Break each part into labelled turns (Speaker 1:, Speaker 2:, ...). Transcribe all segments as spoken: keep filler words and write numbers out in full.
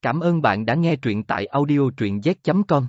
Speaker 1: Cảm ơn bạn đã nghe truyện tại audio truyện z chấm com.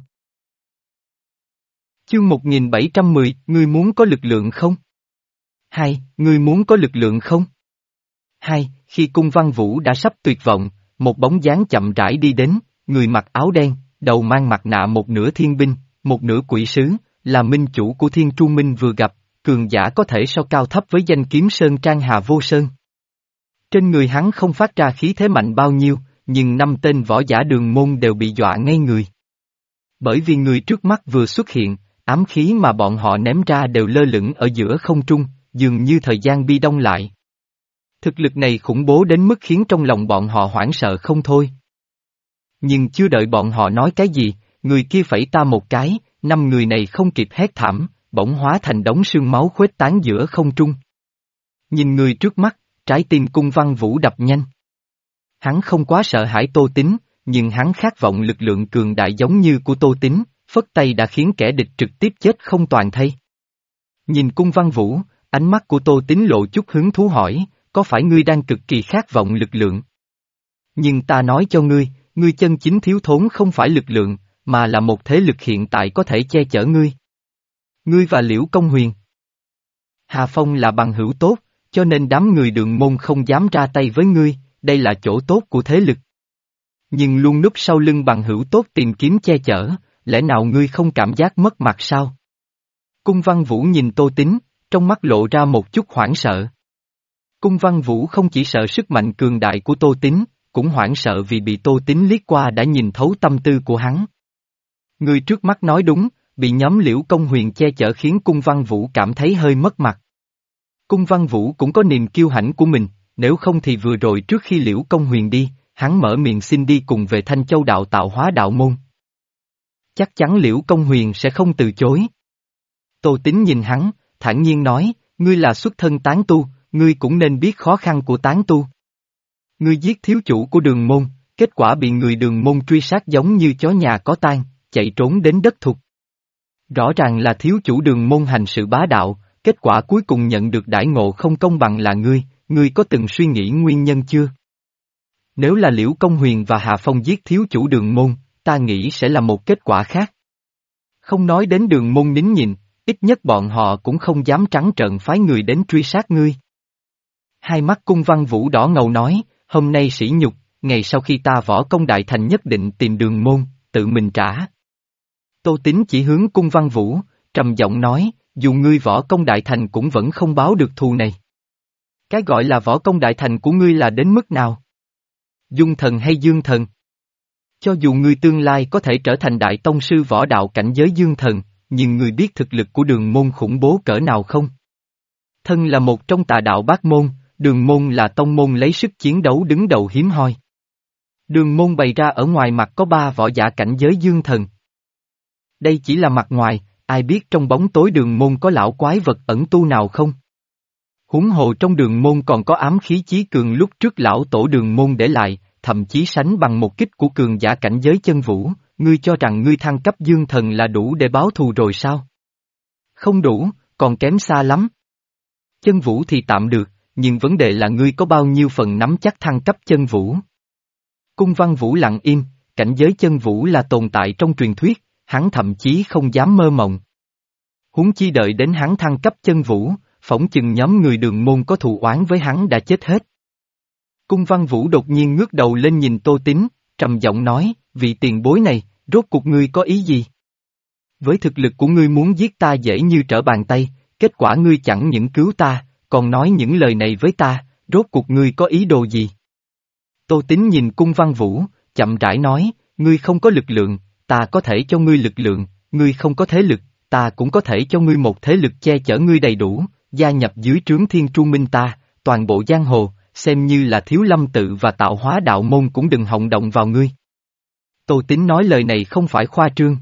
Speaker 1: Chương một nghìn bảy trăm mười, ngươi muốn có lực lượng không? Hai, ngươi muốn có lực lượng không? Hai, khi cung văn vũ đã sắp tuyệt vọng, một bóng dáng chậm rãi đi đến, người mặc áo đen, đầu mang mặt nạ, một nửa thiên binh, một nửa quỷ sứ, là minh chủ của Thiên Tru Minh vừa gặp, cường giả có thể so cao thấp với danh kiếm Sơn Trang Hà Vô Sơn. Trên người hắn không phát ra khí thế mạnh bao nhiêu, nhưng năm tên võ giả Đường Môn đều bị dọa ngây người. Bởi vì người trước mắt vừa xuất hiện, ám khí mà bọn họ ném ra đều lơ lửng ở giữa không trung, dường như thời gian bi đông lại. Thực lực này khủng bố đến mức khiến trong lòng bọn họ hoảng sợ không thôi. Nhưng chưa đợi bọn họ nói cái gì, người kia phẩy ta một cái, năm người này không kịp hét thảm, bỗng hóa thành đống sương máu khuếch tán giữa không trung. Nhìn người trước mắt, trái tim cung văn vũ đập nhanh. Hắn không quá sợ hãi Tô Tín, nhưng hắn khát vọng lực lượng cường đại giống như của Tô Tín, phất tay đã khiến kẻ địch trực tiếp chết không toàn thây. Nhìn cung văn vũ, ánh mắt của Tô Tín lộ chút hứng thú hỏi, có phải ngươi đang cực kỳ khát vọng lực lượng? Nhưng ta nói cho ngươi, ngươi chân chính thiếu thốn không phải lực lượng, mà là một thế lực hiện tại có thể che chở ngươi. Ngươi và Liễu Công Huyền. Hà Phong là bằng hữu tốt, cho nên đám người Đường Môn không dám ra tay với ngươi, đây là chỗ tốt của thế lực. Nhưng luôn núp sau lưng bằng hữu tốt tìm kiếm che chở, lẽ nào ngươi không cảm giác mất mặt sao? Cung Văn Vũ nhìn Tô Tín, trong mắt lộ ra một chút hoảng sợ. Cung Văn Vũ không chỉ sợ sức mạnh cường đại của Tô Tín, cũng hoảng sợ vì bị Tô Tín liếc qua đã nhìn thấu tâm tư của hắn. Người trước mắt nói đúng, bị nhóm Liễu Công Huyền che chở khiến Cung Văn Vũ cảm thấy hơi mất mặt. Cung Văn Vũ cũng có niềm kiêu hãnh của mình, nếu không thì vừa rồi trước khi Liễu Công Huyền đi, hắn mở miệng xin đi cùng về Thanh Châu đạo tạo hóa đạo môn. Chắc chắn Liễu Công Huyền sẽ không từ chối. Tô Tín nhìn hắn, thản nhiên nói, ngươi là xuất thân tán tu, ngươi cũng nên biết khó khăn của tán tu. Ngươi giết thiếu chủ của Đường Môn, kết quả bị người Đường Môn truy sát giống như chó nhà có tang, chạy trốn đến đất thục. Rõ ràng là thiếu chủ Đường Môn hành sự bá đạo, kết quả cuối cùng nhận được đãi ngộ không công bằng là ngươi, ngươi có từng suy nghĩ nguyên nhân chưa? Nếu là Liễu Công Huyền và Hà Phong giết thiếu chủ Đường Môn, ta nghĩ sẽ là một kết quả khác. Không nói đến Đường Môn nín nhịn, ít nhất bọn họ cũng không dám trắng trợn phái người đến truy sát ngươi. Hai mắt Cung Văn Vũ đỏ ngầu nói, hôm nay sỉ nhục, ngày sau khi ta võ công đại thành nhất định tìm Đường Môn, tự mình trả. Tô Tín chỉ hướng Cung Văn Vũ, trầm giọng nói, dù ngươi võ công đại thành cũng vẫn không báo được thù này. Cái gọi là võ công đại thành của ngươi là đến mức nào? Dung thần hay dương thần? Cho dù ngươi tương lai có thể trở thành đại tông sư võ đạo cảnh giới dương thần, nhưng ngươi biết thực lực của Đường Môn khủng bố cỡ nào không? Thân là một trong tà đạo bát môn, Đường Môn là tông môn lấy sức chiến đấu đứng đầu hiếm hoi. Đường Môn bày ra ở ngoài mặt có ba võ giả cảnh giới dương thần. Đây chỉ là mặt ngoài, ai biết trong bóng tối Đường Môn có lão quái vật ẩn tu nào không? Huống hồ trong Đường Môn còn có ám khí chí cường lúc trước lão tổ Đường Môn để lại, thậm chí sánh bằng một kích của cường giả cảnh giới chân vũ, ngươi cho rằng ngươi thăng cấp dương thần là đủ để báo thù rồi sao? Không đủ, còn kém xa lắm. Chân vũ thì tạm được, nhưng vấn đề là ngươi có bao nhiêu phần nắm chắc thăng cấp chân vũ? Cung Văn Vũ lặng im, cảnh giới chân vũ là tồn tại trong truyền thuyết, hắn thậm chí không dám mơ mộng. Huống chi đợi đến hắn thăng cấp chân vũ, phỏng chừng nhóm người Đường Môn có thù oán với hắn đã chết hết. Cung Văn Vũ đột nhiên ngước đầu lên nhìn Tô Tín, trầm giọng nói, vị tiền bối này, rốt cuộc ngươi có ý gì? Với thực lực của ngươi muốn giết ta dễ như trở bàn tay, kết quả ngươi chẳng những cứu ta, còn nói những lời này với ta, rốt cuộc ngươi có ý đồ gì? Tô Tín nhìn Cung Văn Vũ, chậm rãi nói, ngươi không có lực lượng, ta có thể cho ngươi lực lượng, ngươi không có thế lực, ta cũng có thể cho ngươi một thế lực che chở ngươi đầy đủ, gia nhập dưới trướng Thiên Tru Minh ta, toàn bộ giang hồ, xem như là Thiếu Lâm tự và tạo hóa đạo môn cũng đừng hòng động vào ngươi. Tô Tín nói lời này không phải khoa trương,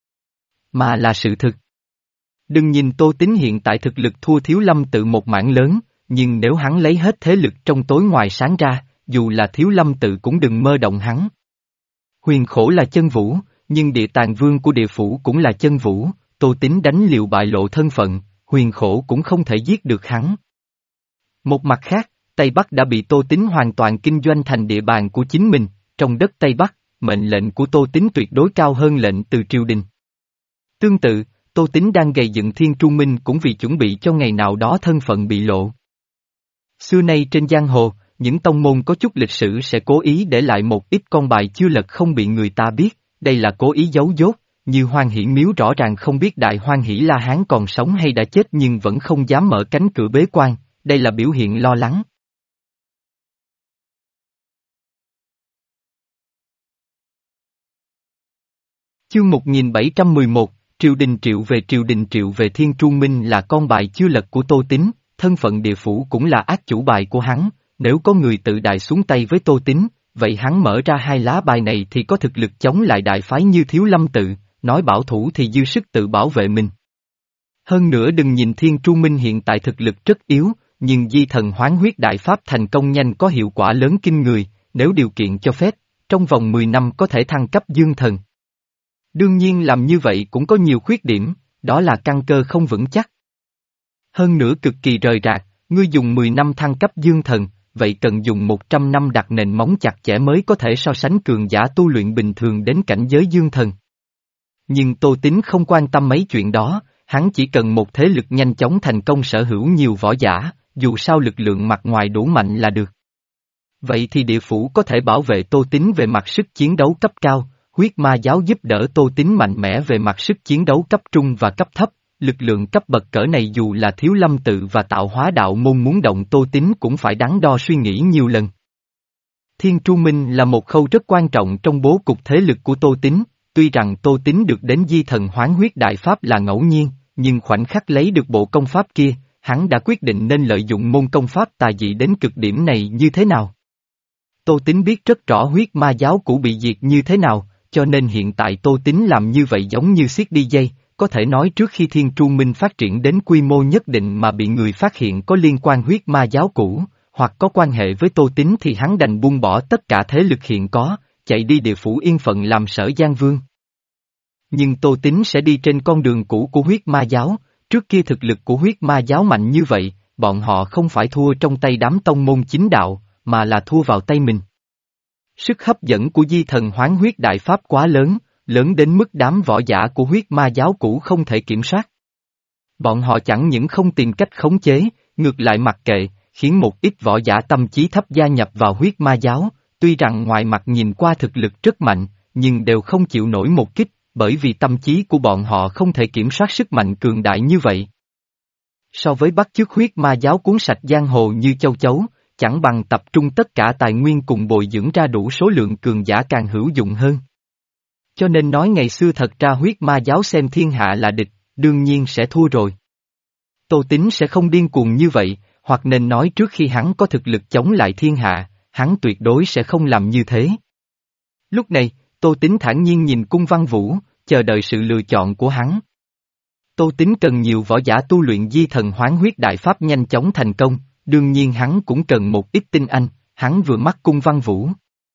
Speaker 1: mà là sự thực. Đừng nhìn Tô Tín hiện tại thực lực thua Thiếu Lâm tự một mảng lớn, nhưng nếu hắn lấy hết thế lực trong tối ngoài sáng ra, dù là Thiếu Lâm tự cũng đừng mơ động hắn. Huyền Khổ là chân vũ, nhưng địa tàng vương của địa phủ cũng là chân vũ, Tô Tín đánh liều bại lộ thân phận, Huyền Khổ cũng không thể giết được hắn. Một mặt khác, Tây Bắc đã bị Tô Tín hoàn toàn kinh doanh thành địa bàn của chính mình, trong đất Tây Bắc, mệnh lệnh của Tô Tín tuyệt đối cao hơn lệnh từ triều đình. Tương tự, Tô Tín đang gầy dựng Thiên Tru Minh cũng vì chuẩn bị cho ngày nào đó thân phận bị lộ. Xưa nay trên giang hồ, những tông môn có chút lịch sử sẽ cố ý để lại một ít con bài chưa lật không bị người ta biết, đây là cố ý giấu dốt, như Hoan Hỷ Miếu rõ ràng không biết Đại Hoan Hỷ La Hán còn sống hay đã chết nhưng vẫn không dám mở cánh cửa bế quan, đây là biểu hiện lo lắng. Chương một nghìn bảy trăm mười một, Triều đình triệu về Triều đình triệu về Thiên Tru Minh là con bài chưa lật của Tô Tín, thân phận địa phủ cũng là ác chủ bài của hắn, nếu có người tự đại xuống tay với Tô Tín, vậy hắn mở ra hai lá bài này thì có thực lực chống lại đại phái như Thiếu Lâm Tự, nói bảo thủ thì dư sức tự bảo vệ mình. Hơn nữa đừng nhìn Thiên Tru Minh hiện tại thực lực rất yếu, nhưng di thần hoán huyết đại pháp thành công nhanh có hiệu quả lớn kinh người, nếu điều kiện cho phép, trong vòng mười năm có thể thăng cấp dương thần. Đương nhiên làm như vậy cũng có nhiều khuyết điểm, đó là căn cơ không vững chắc. Hơn nữa cực kỳ rời rạc, ngươi dùng mười năm thăng cấp dương thần, vậy cần dùng một trăm năm đặt nền móng chặt chẽ mới có thể so sánh cường giả tu luyện bình thường đến cảnh giới dương thần. Nhưng Tô Tín không quan tâm mấy chuyện đó, hắn chỉ cần một thế lực nhanh chóng thành công sở hữu nhiều võ giả, dù sao lực lượng mặt ngoài đủ mạnh là được. Vậy thì địa phủ có thể bảo vệ Tô Tín về mặt sức chiến đấu cấp cao, huyết ma giáo giúp đỡ Tô Tín mạnh mẽ về mặt sức chiến đấu cấp trung và cấp thấp, lực lượng cấp bậc cỡ này dù là Thiếu Lâm Tự và Tạo Hóa Đạo Môn muốn động Tô Tín cũng phải đắn đo suy nghĩ nhiều lần. Thiên Tru Minh là một khâu rất quan trọng trong bố cục thế lực của Tô Tín, tuy rằng Tô Tín được đến di thần hoán huyết đại pháp là ngẫu nhiên, nhưng khoảnh khắc lấy được bộ công pháp kia, hắn đã quyết định nên lợi dụng môn công pháp tà dị đến cực điểm này như thế nào. Tô Tín biết rất rõ huyết ma giáo cũ bị diệt như thế nào, cho nên hiện tại Tô Tín làm như vậy giống như siết đi dây, có thể nói trước khi Thiên Tru Minh phát triển đến quy mô nhất định mà bị người phát hiện có liên quan huyết ma giáo cũ, hoặc có quan hệ với Tô Tín thì hắn đành buông bỏ tất cả thế lực hiện có, chạy đi địa phủ yên phận làm Sở Giang Vương. Nhưng Tô Tín sẽ đi trên con đường cũ của huyết ma giáo, trước kia thực lực của huyết ma giáo mạnh như vậy, bọn họ không phải thua trong tay đám tông môn chính đạo, mà là thua vào tay mình. Sức hấp dẫn của di thần hoán huyết đại pháp quá lớn, lớn đến mức đám võ giả của huyết ma giáo cũ không thể kiểm soát. Bọn họ chẳng những không tìm cách khống chế, ngược lại mặc kệ, khiến một ít võ giả tâm trí thấp gia nhập vào huyết ma giáo, tuy rằng ngoài mặt nhìn qua thực lực rất mạnh, nhưng đều không chịu nổi một kích, bởi vì tâm trí của bọn họ không thể kiểm soát sức mạnh cường đại như vậy. So với bắt chước huyết ma giáo cuốn sạch giang hồ như châu chấu, chẳng bằng tập trung tất cả tài nguyên cùng bồi dưỡng ra đủ số lượng cường giả càng hữu dụng hơn. Cho nên nói ngày xưa thật ra huyết ma giáo xem thiên hạ là địch, đương nhiên sẽ thua rồi. Tô Tín sẽ không điên cuồng như vậy, hoặc nên nói trước khi hắn có thực lực chống lại thiên hạ, hắn tuyệt đối sẽ không làm như thế. Lúc này, Tô Tín thản nhiên nhìn Cung Văn Vũ, chờ đợi sự lựa chọn của hắn. Tô Tín cần nhiều võ giả tu luyện di thần hoán huyết đại pháp nhanh chóng thành công, đương nhiên hắn cũng cần một ít tinh anh, hắn vừa mắt Cung Văn Vũ.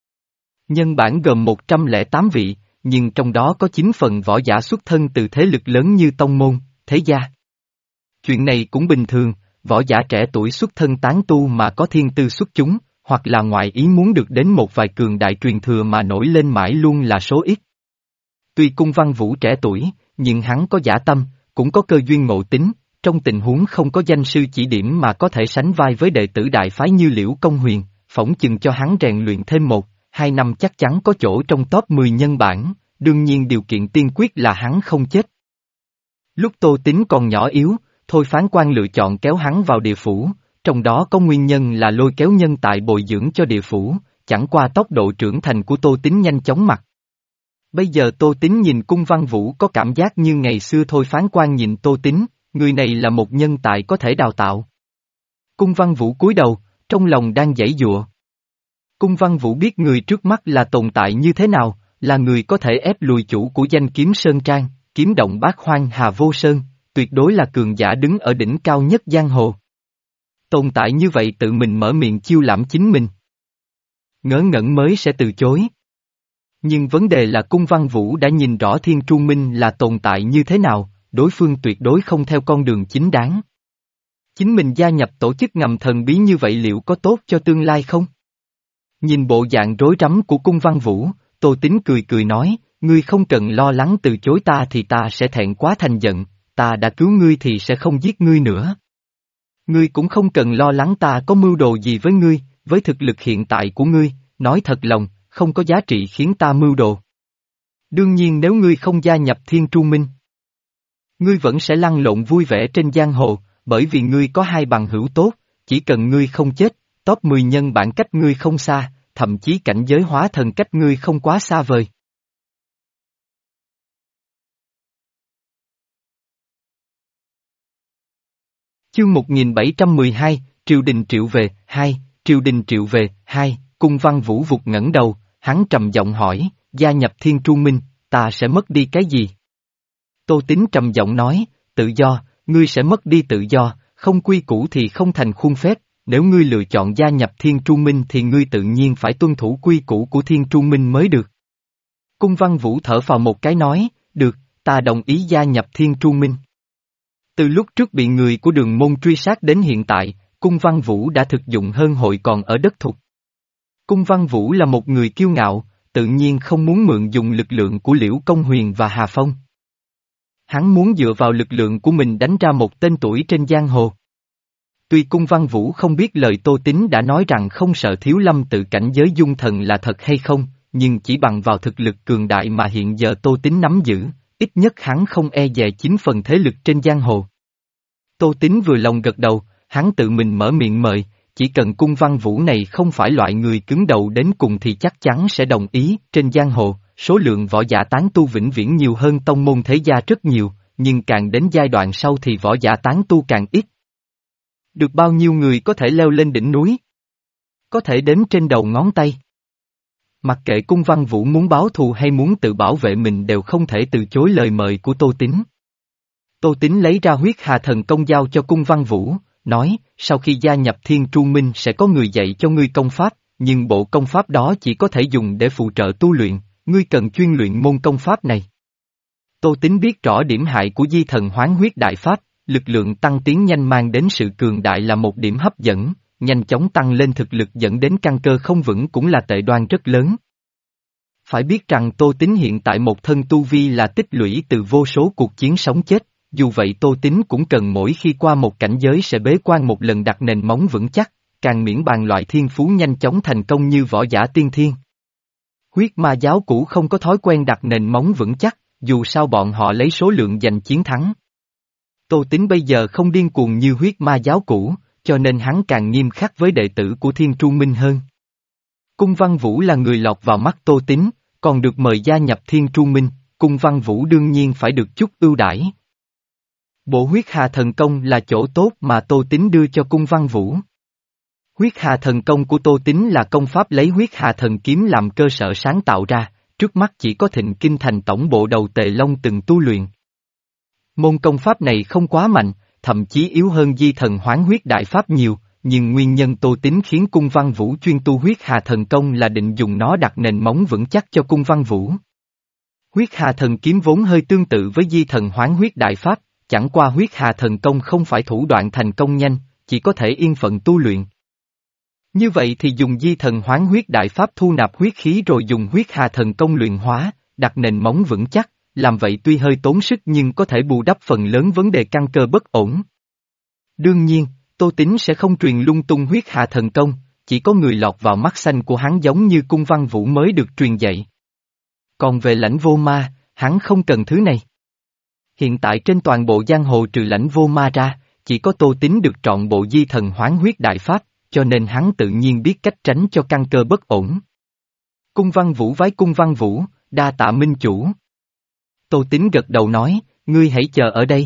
Speaker 1: Nhân bản gồm một trăm lẻ tám vị, nhưng trong đó có chín phần võ giả xuất thân từ thế lực lớn như tông môn, thế gia. Chuyện này cũng bình thường, võ giả trẻ tuổi xuất thân tán tu mà có thiên tư xuất chúng, hoặc là ngoại ý muốn được đến một vài cường đại truyền thừa mà nổi lên mãi luôn là số ít. Tuy Cung Văn Vũ trẻ tuổi, nhưng hắn có dã tâm, cũng có cơ duyên ngộ tính, trong tình huống không có danh sư chỉ điểm mà có thể sánh vai với đệ tử đại phái như Liễu Công Huyền, phỏng chừng cho hắn rèn luyện thêm một, hai năm chắc chắn có chỗ trong top mười nhân bản, đương nhiên điều kiện tiên quyết là hắn không chết. Lúc Tô Tín còn nhỏ yếu, Thôi Phán Quan lựa chọn kéo hắn vào địa phủ, trong đó có nguyên nhân là lôi kéo nhân tài bồi dưỡng cho địa phủ, chẳng qua tốc độ trưởng thành của Tô Tín nhanh chóng mặt. Bây giờ Tô Tín nhìn Cung Văn Vũ có cảm giác như ngày xưa Thôi Phán Quan nhìn Tô Tín, người này là một nhân tài có thể đào tạo. Cung Văn Vũ cúi đầu, trong lòng đang giãy giụa. Cung Văn Vũ biết người trước mắt là tồn tại như thế nào, là người có thể ép lùi chủ của danh kiếm Sơn Trang, kiếm động Bát Hoang Hà Vô Sơn, tuyệt đối là cường giả đứng ở đỉnh cao nhất giang hồ. Tồn tại như vậy tự mình mở miệng chiêu lãm chính mình. Ngớ ngẩn mới sẽ từ chối. Nhưng vấn đề là Cung Văn Vũ đã nhìn rõ Thiên Tru Minh là tồn tại như thế nào, đối phương tuyệt đối không theo con đường chính đáng. Chính mình gia nhập tổ chức ngầm thần bí như vậy liệu có tốt cho tương lai không? Nhìn bộ dạng rối rắm của cung Văn Vũ, Tô Tín cười cười nói, ngươi không cần lo lắng từ chối ta thì ta sẽ thẹn quá thành giận, ta đã cứu ngươi thì sẽ không giết ngươi nữa. Ngươi cũng không cần lo lắng ta có mưu đồ gì với ngươi, với thực lực hiện tại của ngươi, nói thật lòng, không có giá trị khiến ta mưu đồ. Đương nhiên nếu ngươi không gia nhập Thiên Tru Minh, ngươi vẫn sẽ lăn lộn vui vẻ trên giang hồ, bởi vì ngươi có hai bằng hữu tốt, chỉ cần ngươi không chết, top mười nhân bản cách ngươi không xa, thậm chí cảnh giới hóa thần cách ngươi không quá xa vời. Chương một nghìn bảy trăm mười hai, Triều Đình Triệu về, hai, Triều Đình Triệu về, hai, Cung Văn Vũ vụt ngẩng đầu, hắn trầm giọng hỏi, gia nhập Thiên Tru Minh, ta sẽ mất đi cái gì? Tô Tín trầm giọng nói, tự do, ngươi sẽ mất đi tự do, không quy củ thì không thành khuôn phép, nếu ngươi lựa chọn gia nhập Thiên Tru Minh thì ngươi tự nhiên phải tuân thủ quy củ của Thiên Tru Minh mới được. Cung Văn Vũ thở phào một cái nói, được, ta đồng ý gia nhập Thiên Tru Minh. Từ lúc trước bị người của Đường Môn truy sát đến hiện tại, Cung Văn Vũ đã thực dụng hơn hội còn ở đất thục. Cung Văn Vũ là một người kiêu ngạo, tự nhiên không muốn mượn dùng lực lượng của Liễu Công Huyền và Hà Phong. Hắn muốn dựa vào lực lượng của mình đánh ra một tên tuổi trên giang hồ. Tuy Cung Văn Vũ không biết lời Tô Tín đã nói rằng không sợ Thiếu Lâm tự cảnh giới dung thần là thật hay không, nhưng chỉ bằng vào thực lực cường đại mà hiện giờ Tô Tín nắm giữ, ít nhất hắn không e dè chín phần thế lực trên giang hồ. Tô Tín vừa lòng gật đầu, hắn tự mình mở miệng mời, chỉ cần Cung Văn Vũ này không phải loại người cứng đầu đến cùng thì chắc chắn sẽ đồng ý. Trên giang hồ, số lượng võ giả tán tu vĩnh viễn nhiều hơn tông môn thế gia rất nhiều, nhưng càng đến giai đoạn sau thì võ giả tán tu càng ít. Được bao nhiêu người có thể leo lên đỉnh núi? Có thể đếm trên đầu ngón tay. Mặc kệ Cung Văn Vũ muốn báo thù hay muốn tự bảo vệ mình đều không thể từ chối lời mời của Tô Tín. Tô Tín lấy ra huyết hà thần công giao cho Cung Văn Vũ, nói, sau khi gia nhập Thiên Tru Minh sẽ có người dạy cho ngươi công pháp, nhưng bộ công pháp đó chỉ có thể dùng để phụ trợ tu luyện, ngươi cần chuyên luyện môn công pháp này. Tô Tín biết rõ điểm hại của di thần hoán huyết đại pháp, lực lượng tăng tiến nhanh mang đến sự cường đại là một điểm hấp dẫn, nhanh chóng tăng lên thực lực dẫn đến căn cơ không vững cũng là tệ đoan rất lớn. Phải biết rằng Tô Tín hiện tại một thân tu vi là tích lũy từ vô số cuộc chiến sống chết, dù vậy Tô Tín cũng cần mỗi khi qua một cảnh giới sẽ bế quan một lần đặt nền móng vững chắc, càng miễn bàn loại thiên phú nhanh chóng thành công như võ giả tiên thiên. Huyết ma giáo cũ không có thói quen đặt nền móng vững chắc, dù sao bọn họ lấy số lượng giành chiến thắng. Tô Tín bây giờ không điên cuồng như huyết ma giáo cũ, cho nên hắn càng nghiêm khắc với đệ tử của Thiên Tru Minh hơn. Cung Văn Vũ là người lọt vào mắt Tô Tín, còn được mời gia nhập Thiên Tru Minh, Cung Văn Vũ đương nhiên phải được chút ưu đãi. Bộ huyết hà thần công là chỗ tốt mà Tô Tín đưa cho Cung Văn Vũ. Huyết hà thần công của Tô Tín là công pháp lấy huyết hà thần kiếm làm cơ sở sáng tạo ra, trước mắt chỉ có Thịnh Kinh Thành tổng bộ đầu Tề Long từng tu luyện. Môn công pháp này không quá mạnh, thậm chí yếu hơn di thần hoán huyết đại pháp nhiều, nhưng nguyên nhân Tô Tín khiến Cung Văn Vũ chuyên tu huyết hà thần công là định dùng nó đặt nền móng vững chắc cho Cung Văn Vũ. Huyết hà thần kiếm vốn hơi tương tự với di thần hoán huyết đại pháp, chẳng qua huyết hà thần công không phải thủ đoạn thành công nhanh, chỉ có thể yên phận tu luyện. Như vậy thì dùng di thần hoán huyết đại pháp thu nạp huyết khí rồi dùng huyết hà thần công luyện hóa, đặt nền móng vững chắc, làm vậy tuy hơi tốn sức nhưng có thể bù đắp phần lớn vấn đề căn cơ bất ổn. Đương nhiên, Tô Tín sẽ không truyền lung tung huyết hà thần công, chỉ có người lọt vào mắt xanh của hắn giống như Cung Văn Vũ mới được truyền dạy. Còn về Lãnh Vô Ma, hắn không cần thứ này. Hiện tại trên toàn bộ giang hồ trừ Lãnh Vô Ma ra, chỉ có Tô Tín được trọn bộ di thần hoán huyết đại pháp, cho nên hắn tự nhiên biết cách tránh cho căn cơ bất ổn. Cung Văn Vũ vái Cung Văn Vũ, đa tạ minh chủ. Tô Tín gật đầu nói, ngươi hãy chờ ở đây.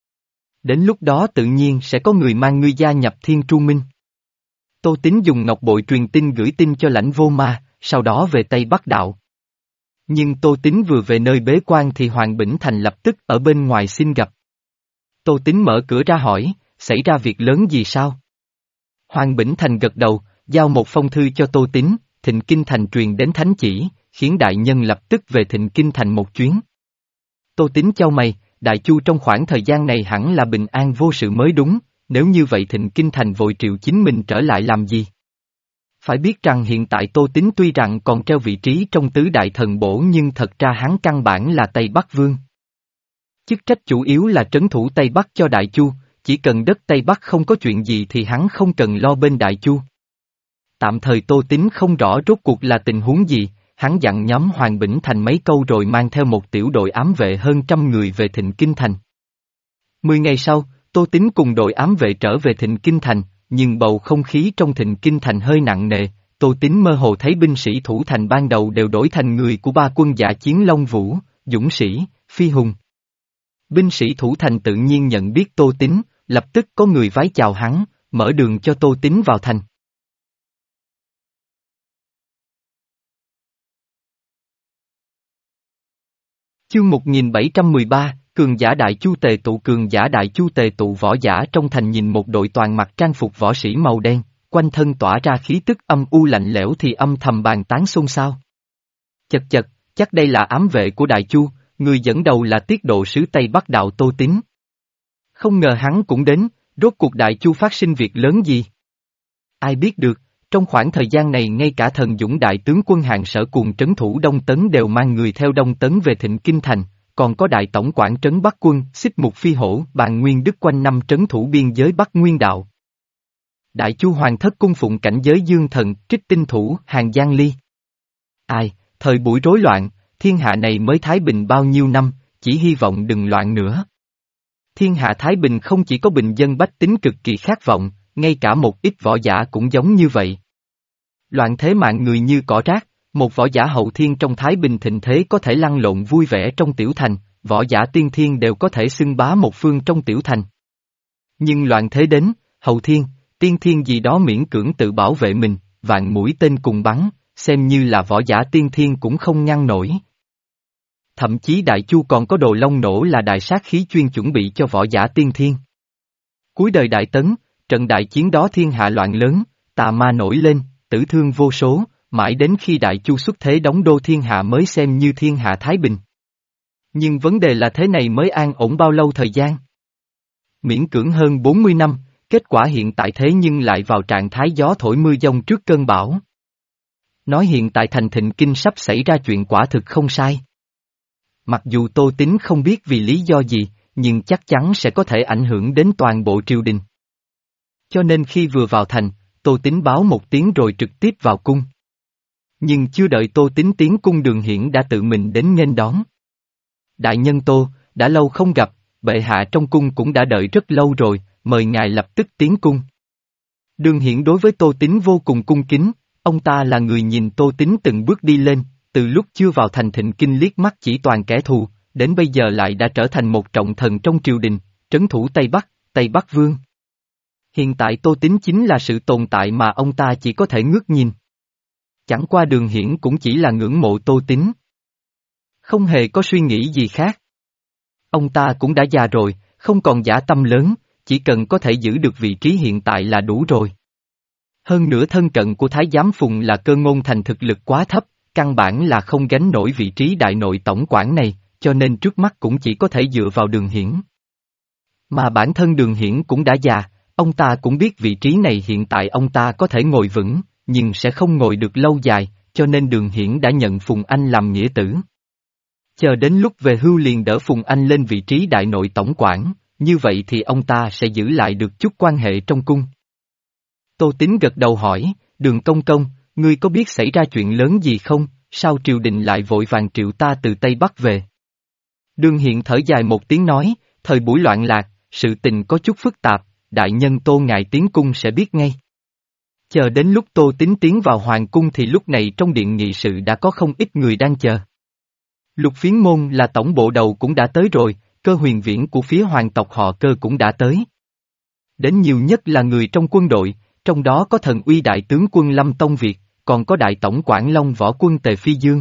Speaker 1: Đến lúc đó tự nhiên sẽ có người mang ngươi gia nhập Thiên Tru Minh. Tô Tín dùng ngọc bội truyền tin gửi tin cho Lãnh Vô Ma, sau đó về Tây Bắc Đạo. Nhưng Tô Tín vừa về nơi bế quan thì Hoàng Bỉnh Thành lập tức ở bên ngoài xin gặp. Tô Tín mở cửa ra hỏi, xảy ra việc lớn gì sao? Hoàng Bỉnh Thành gật đầu, giao một phong thư cho Tô Tín, Thịnh Kinh Thành truyền đến thánh chỉ, khiến đại nhân lập tức về Thịnh Kinh Thành một chuyến. Tô Tín chau mày, Đại Chu trong khoảng thời gian này hẳn là bình an vô sự mới đúng, nếu như vậy Thịnh Kinh Thành vội triệu chính mình trở lại làm gì? Phải biết rằng hiện tại Tô Tín tuy rằng còn treo vị trí trong tứ đại thần bổ nhưng thật ra hắn căn bản là Tây Bắc Vương. Chức trách chủ yếu là trấn thủ Tây Bắc cho Đại Chu, chỉ cần đất Tây Bắc không có chuyện gì thì hắn không cần lo bên Đại Chu. Tạm thời Tô Tín không rõ rốt cuộc là tình huống gì, hắn dặn nhóm Hoàng Bỉnh Thành mấy câu rồi mang theo một tiểu đội ám vệ hơn trăm người về Thịnh Kinh Thành. Mười ngày sau, Tô Tín cùng đội ám vệ trở về Thịnh Kinh Thành, nhưng bầu không khí trong Thịnh Kinh Thành hơi nặng nề, Tô Tín mơ hồ thấy binh sĩ thủ thành ban đầu đều đổi thành người của ba quân dã chiến Long Vũ, Dũng Sĩ, Phi Hùng. Binh sĩ thủ thành tự nhiên nhận biết Tô Tín, lập tức có người vái chào hắn, mở đường cho Tô Tín vào thành. Chương một nghìn bảy trăm mười ba, Cường giả Đại Chu tề tụ. Cường giả Đại Chu tề tụ võ giả trong thành nhìn một đội toàn mặc trang phục võ sĩ màu đen, quanh thân tỏa ra khí tức âm u lạnh lẽo thì âm thầm bàn tán xôn xao. Chật chật, chắc đây là ám vệ của Đại Chu, người dẫn đầu là tiết độ sứ Tây Bắc đạo Tô Tín. Không ngờ hắn cũng đến, rốt cuộc Đại Chu phát sinh việc lớn gì? Ai biết được, trong khoảng thời gian này ngay cả thần dũng đại tướng quân Hạng Sở cùng trấn thủ Đông Tấn đều mang người theo Đông Tấn về Thịnh Kinh Thành, còn có đại tổng quản trấn Bắc quân, Xích Mục Phi Hổ, Bàn Nguyên Đức quanh năm trấn thủ biên giới Bắc Nguyên đạo. Đại Chu hoàng thất cung phụng cảnh giới dương thần, trích tinh thủ, Hàng Giang Ly. Ai, thời buổi rối loạn, thiên hạ này mới thái bình bao nhiêu năm, chỉ hy vọng đừng loạn nữa. Thiên hạ thái bình không chỉ có bình dân bách tính cực kỳ khát vọng, ngay cả một ít võ giả cũng giống như vậy. Loạn thế mạng người như cỏ rác, một võ giả hậu thiên trong thái bình thịnh thế có thể lăn lộn vui vẻ trong tiểu thành, võ giả tiên thiên đều có thể xưng bá một phương trong tiểu thành. Nhưng loạn thế đến, hậu thiên, tiên thiên gì đó miễn cưỡng tự bảo vệ mình, vạn mũi tên cùng bắn, xem như là võ giả tiên thiên cũng không ngăn nổi. Thậm chí Đại Chu còn có Đồ Long Nổ là đại sát khí chuyên chuẩn bị cho võ giả tiên thiên. Cuối đời Đại Tấn, trận đại chiến đó thiên hạ loạn lớn, tà ma nổi lên, tử thương vô số, mãi đến khi Đại Chu xuất thế đóng đô thiên hạ mới xem như thiên hạ thái bình. Nhưng vấn đề là thế này mới an ổn bao lâu thời gian? Miễn cưỡng hơn bốn mươi năm, kết quả hiện tại thế nhưng lại vào trạng thái gió thổi mưa giông trước cơn bão. Nói hiện tại thành Thịnh Kinh sắp xảy ra chuyện quả thực không sai. Mặc dù Tô Tín không biết vì lý do gì, nhưng chắc chắn sẽ có thể ảnh hưởng đến toàn bộ triều đình. Cho nên khi vừa vào thành, Tô Tín báo một tiếng rồi trực tiếp vào cung. Nhưng chưa đợi Tô Tín tiến cung, Đường Hiển đã tự mình đến nghênh đón. Đại nhân Tô, đã lâu không gặp, bệ hạ trong cung cũng đã đợi rất lâu rồi, mời ngài lập tức tiến cung. Đường Hiển đối với Tô Tín vô cùng cung kính, ông ta là người nhìn Tô Tín từng bước đi lên, từ lúc chưa vào thành Thịnh Kinh liếc mắt chỉ toàn kẻ thù, đến bây giờ lại đã trở thành một trọng thần trong triều đình, trấn thủ Tây Bắc, Tây Bắc Vương. Hiện tại Tô Tín chính là sự tồn tại mà ông ta chỉ có thể ngước nhìn. Chẳng qua Đường Hiển cũng chỉ là ngưỡng mộ Tô Tín. Không hề có suy nghĩ gì khác. Ông ta cũng đã già rồi, không còn dã tâm lớn, chỉ cần có thể giữ được vị trí hiện tại là đủ rồi. Hơn nữa thân cận của Thái giám Phùng là Cơ Ngôn Thành thực lực quá thấp, căn bản là không gánh nổi vị trí đại nội tổng quản này, cho nên trước mắt cũng chỉ có thể dựa vào Đường Hiển. Mà bản thân Đường Hiển cũng đã già, ông ta cũng biết vị trí này hiện tại ông ta có thể ngồi vững, nhưng sẽ không ngồi được lâu dài, cho nên Đường Hiển đã nhận Phùng Anh làm nghĩa tử. Chờ đến lúc về hưu liền đỡ Phùng Anh lên vị trí đại nội tổng quản, như vậy thì ông ta sẽ giữ lại được chút quan hệ trong cung. Tô Tín gật đầu hỏi, Đường công công, ngươi có biết xảy ra chuyện lớn gì không, sao triều đình lại vội vàng triệu ta từ Tây Bắc về? Đường Hiển thở dài một tiếng nói, thời buổi loạn lạc, sự tình có chút phức tạp, đại nhân Tô ngài tiến cung sẽ biết ngay. Chờ đến lúc Tô Tín tiến vào hoàng cung thì lúc này trong điện nghị sự đã có không ít người đang chờ. Lục Phiến Môn là tổng bộ đầu cũng đã tới rồi, Cơ Huyền Viễn của phía hoàng tộc họ Cơ cũng đã tới. Đến nhiều nhất là người trong quân đội, trong đó có thần uy đại tướng quân Lâm Tông Việt, còn có đại tổng quản Long Võ quân Tề Phi Dương.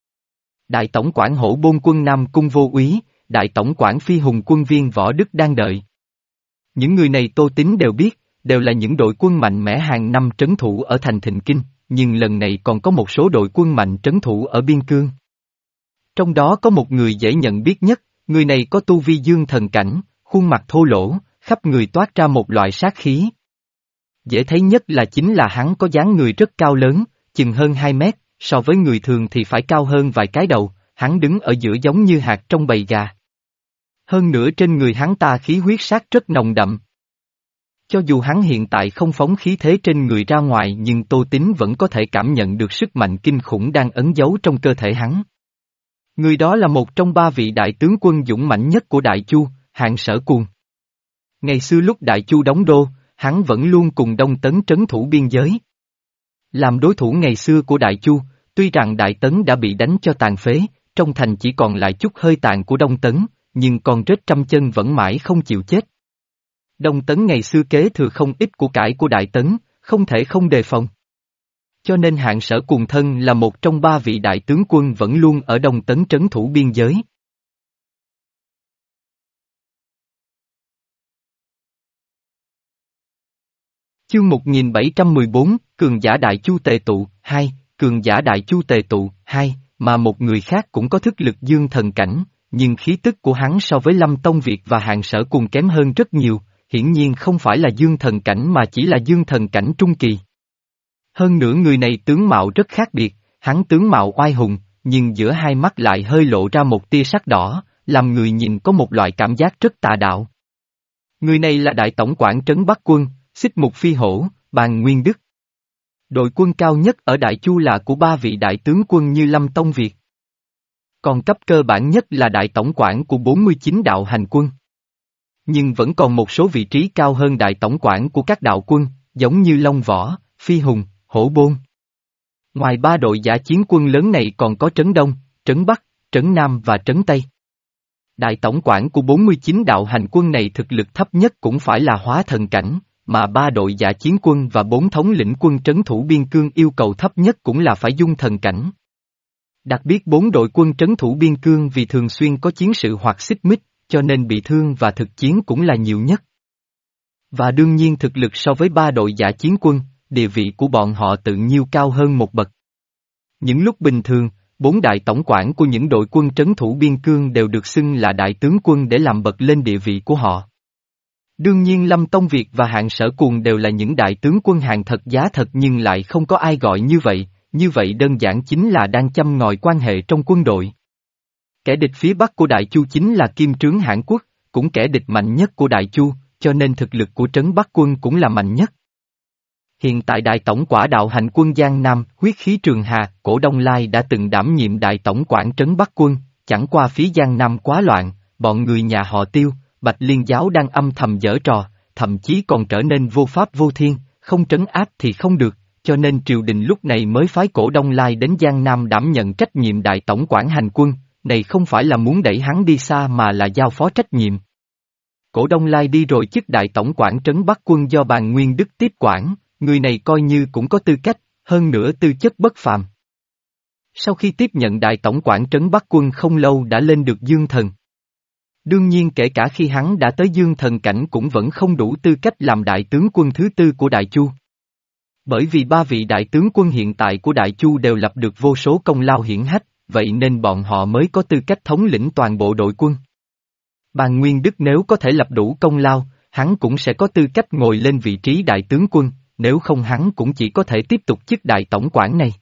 Speaker 1: Đại tổng quản Hổ Bôn quân Nam Cung Vô Úy, đại tổng quản Phi Hùng quân viên Võ Đức đang đợi. Những người này Tô Tín đều biết, đều là những đội quân mạnh mẽ hàng năm trấn thủ ở thành Thịnh Kinh, nhưng lần này còn có một số đội quân mạnh trấn thủ ở biên cương. Trong đó có một người dễ nhận biết nhất, người này có tu vi dương thần cảnh, khuôn mặt thô lỗ, khắp người toát ra một loại sát khí. Dễ thấy nhất là chính là hắn có dáng người rất cao lớn, chừng hơn hai mét, so với người thường thì phải cao hơn vài cái đầu, hắn đứng ở giữa giống như hạt trong bầy gà. Hơn nữa trên người hắn ta khí huyết sát rất nồng đậm. Cho dù hắn hiện tại không phóng khí thế trên người ra ngoài nhưng Tô Tín vẫn có thể cảm nhận được sức mạnh kinh khủng đang ẩn giấu trong cơ thể hắn. Người đó là một trong ba vị đại tướng quân dũng mãnh nhất của Đại Chu, Hạng Sở Cuồng. Ngày xưa lúc Đại Chu đóng đô, hắn vẫn luôn cùng Đông Tấn trấn thủ biên giới. Làm đối thủ ngày xưa của Đại Chu, tuy rằng Đại Tấn đã bị đánh cho tàn phế, trong thành chỉ còn lại chút hơi tàn của Đông Tấn, nhưng con rết trăm chân vẫn mãi không chịu chết. Đông Tấn ngày xưa kế thừa không ít của cải của Đại Tấn, không thể không đề phòng. Cho nên Hạng Sở Cuồng thân là một trong ba vị đại tướng quân vẫn luôn ở Đông Tấn trấn thủ biên giới. Chương một nghìn bảy trăm mười bốn, Cường giả Đại Chu tề tụ, hai, Cường giả Đại Chu tề tụ, hai, mà một người khác cũng có thức lực dương thần cảnh, nhưng khí tức của hắn so với Lâm Tông Việt và Hạng Sở Cuồng kém hơn rất nhiều, hiển nhiên không phải là dương thần cảnh mà chỉ là dương thần cảnh trung kỳ. Hơn nữa người này tướng mạo rất khác biệt, hắn tướng mạo oai hùng, nhưng giữa hai mắt lại hơi lộ ra một tia sắc đỏ, làm người nhìn có một loại cảm giác rất tà đạo. Người này là đại tổng quản trấn Bắc quân, Xích Mục Phi Hổ, Bàn Nguyên Đức. Đội quân cao nhất ở Đại Chu là của ba vị đại tướng quân như Lâm Tông Việt. Còn cấp cơ bản nhất là đại tổng quản của bốn mươi chín đạo hành quân. Nhưng vẫn còn một số vị trí cao hơn đại tổng quản của các đạo quân, giống như Long Võ, Phi Hùng, Hổ Bôn. Ngoài ba đội giả chiến quân lớn này còn có Trấn Đông, Trấn Bắc, Trấn Nam và Trấn Tây. Đại tổng quản của bốn mươi chín đạo hành quân này thực lực thấp nhất cũng phải là hóa thần cảnh, mà ba đội giả chiến quân và bốn thống lĩnh quân trấn thủ biên cương yêu cầu thấp nhất cũng là phải dung thần cảnh. Đặc biệt bốn đội quân trấn thủ biên cương vì thường xuyên có chiến sự hoặc xích mích, cho nên bị thương và thực chiến cũng là nhiều nhất. Và đương nhiên thực lực so với ba đội giả chiến quân, địa vị của bọn họ tự nhiêu cao hơn một bậc. Những lúc bình thường, bốn đại tổng quản của những đội quân trấn thủ biên cương đều được xưng là đại tướng quân để làm bật lên địa vị của họ. Đương nhiên Lâm Tông Việt và Hạng Sở Cuồng đều là những đại tướng quân hàng thật giá thật nhưng lại không có ai gọi như vậy, như vậy đơn giản chính là đang châm ngòi quan hệ trong quân đội. Kẻ địch phía Bắc của Đại Chu chính là Kim Trướng Hãn Quốc, cũng kẻ địch mạnh nhất của Đại Chu, cho nên thực lực của Trấn Bắc quân cũng là mạnh nhất. Hiện tại đại tổng quả đạo hành quân Giang Nam, huyết khí Trường Hà, Cổ Đông Lai đã từng đảm nhiệm đại tổng quản Trấn Bắc quân, chẳng qua phía Giang Nam quá loạn, bọn người nhà họ Tiêu, Bạch Liên giáo đang âm thầm giở trò, thậm chí còn trở nên vô pháp vô thiên, không trấn áp thì không được, cho nên triều đình lúc này mới phái Cổ Đông Lai đến Giang Nam đảm nhận trách nhiệm đại tổng quản hành quân, này không phải là muốn đẩy hắn đi xa mà là giao phó trách nhiệm. Cổ Đông Lai đi rồi chức đại tổng quản Trấn Bắc quân do Bàn Nguyên Đức tiếp quản, người này coi như cũng có tư cách, hơn nữa tư chất bất phàm. Sau khi tiếp nhận đại tổng quản Trấn Bắc quân không lâu đã lên được dương thần. Đương nhiên kể cả khi hắn đã tới dương thần cảnh cũng vẫn không đủ tư cách làm đại tướng quân thứ tư của Đại Chu. Bởi vì ba vị đại tướng quân hiện tại của Đại Chu đều lập được vô số công lao hiển hách, vậy nên bọn họ mới có tư cách thống lĩnh toàn bộ đội quân. Bàn Nguyên Đức nếu có thể lập đủ công lao, hắn cũng sẽ có tư cách ngồi lên vị trí đại tướng quân, nếu không hắn cũng chỉ có thể tiếp tục chức đại tổng quản này.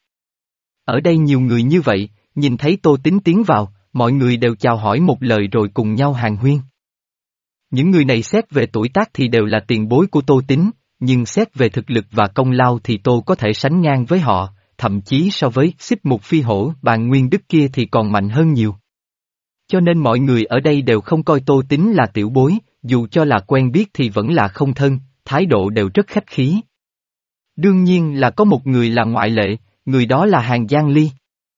Speaker 1: Ở đây nhiều người như vậy, nhìn thấy Tô Tín tiến vào, mọi người đều chào hỏi một lời rồi cùng nhau hàn huyên. Những người này xét về tuổi tác thì đều là tiền bối của Tô Tín, nhưng xét về thực lực và công lao thì Tô có thể sánh ngang với họ, thậm chí so với Xích Mục Phi Hổ, Bàn Nguyên Đức kia thì còn mạnh hơn nhiều. Cho nên mọi người ở đây đều không coi Tô Tín là tiểu bối, dù cho là quen biết thì vẫn là không thân, thái độ đều rất khách khí. Đương nhiên là có một người là ngoại lệ, người đó là Hàn Giang Ly.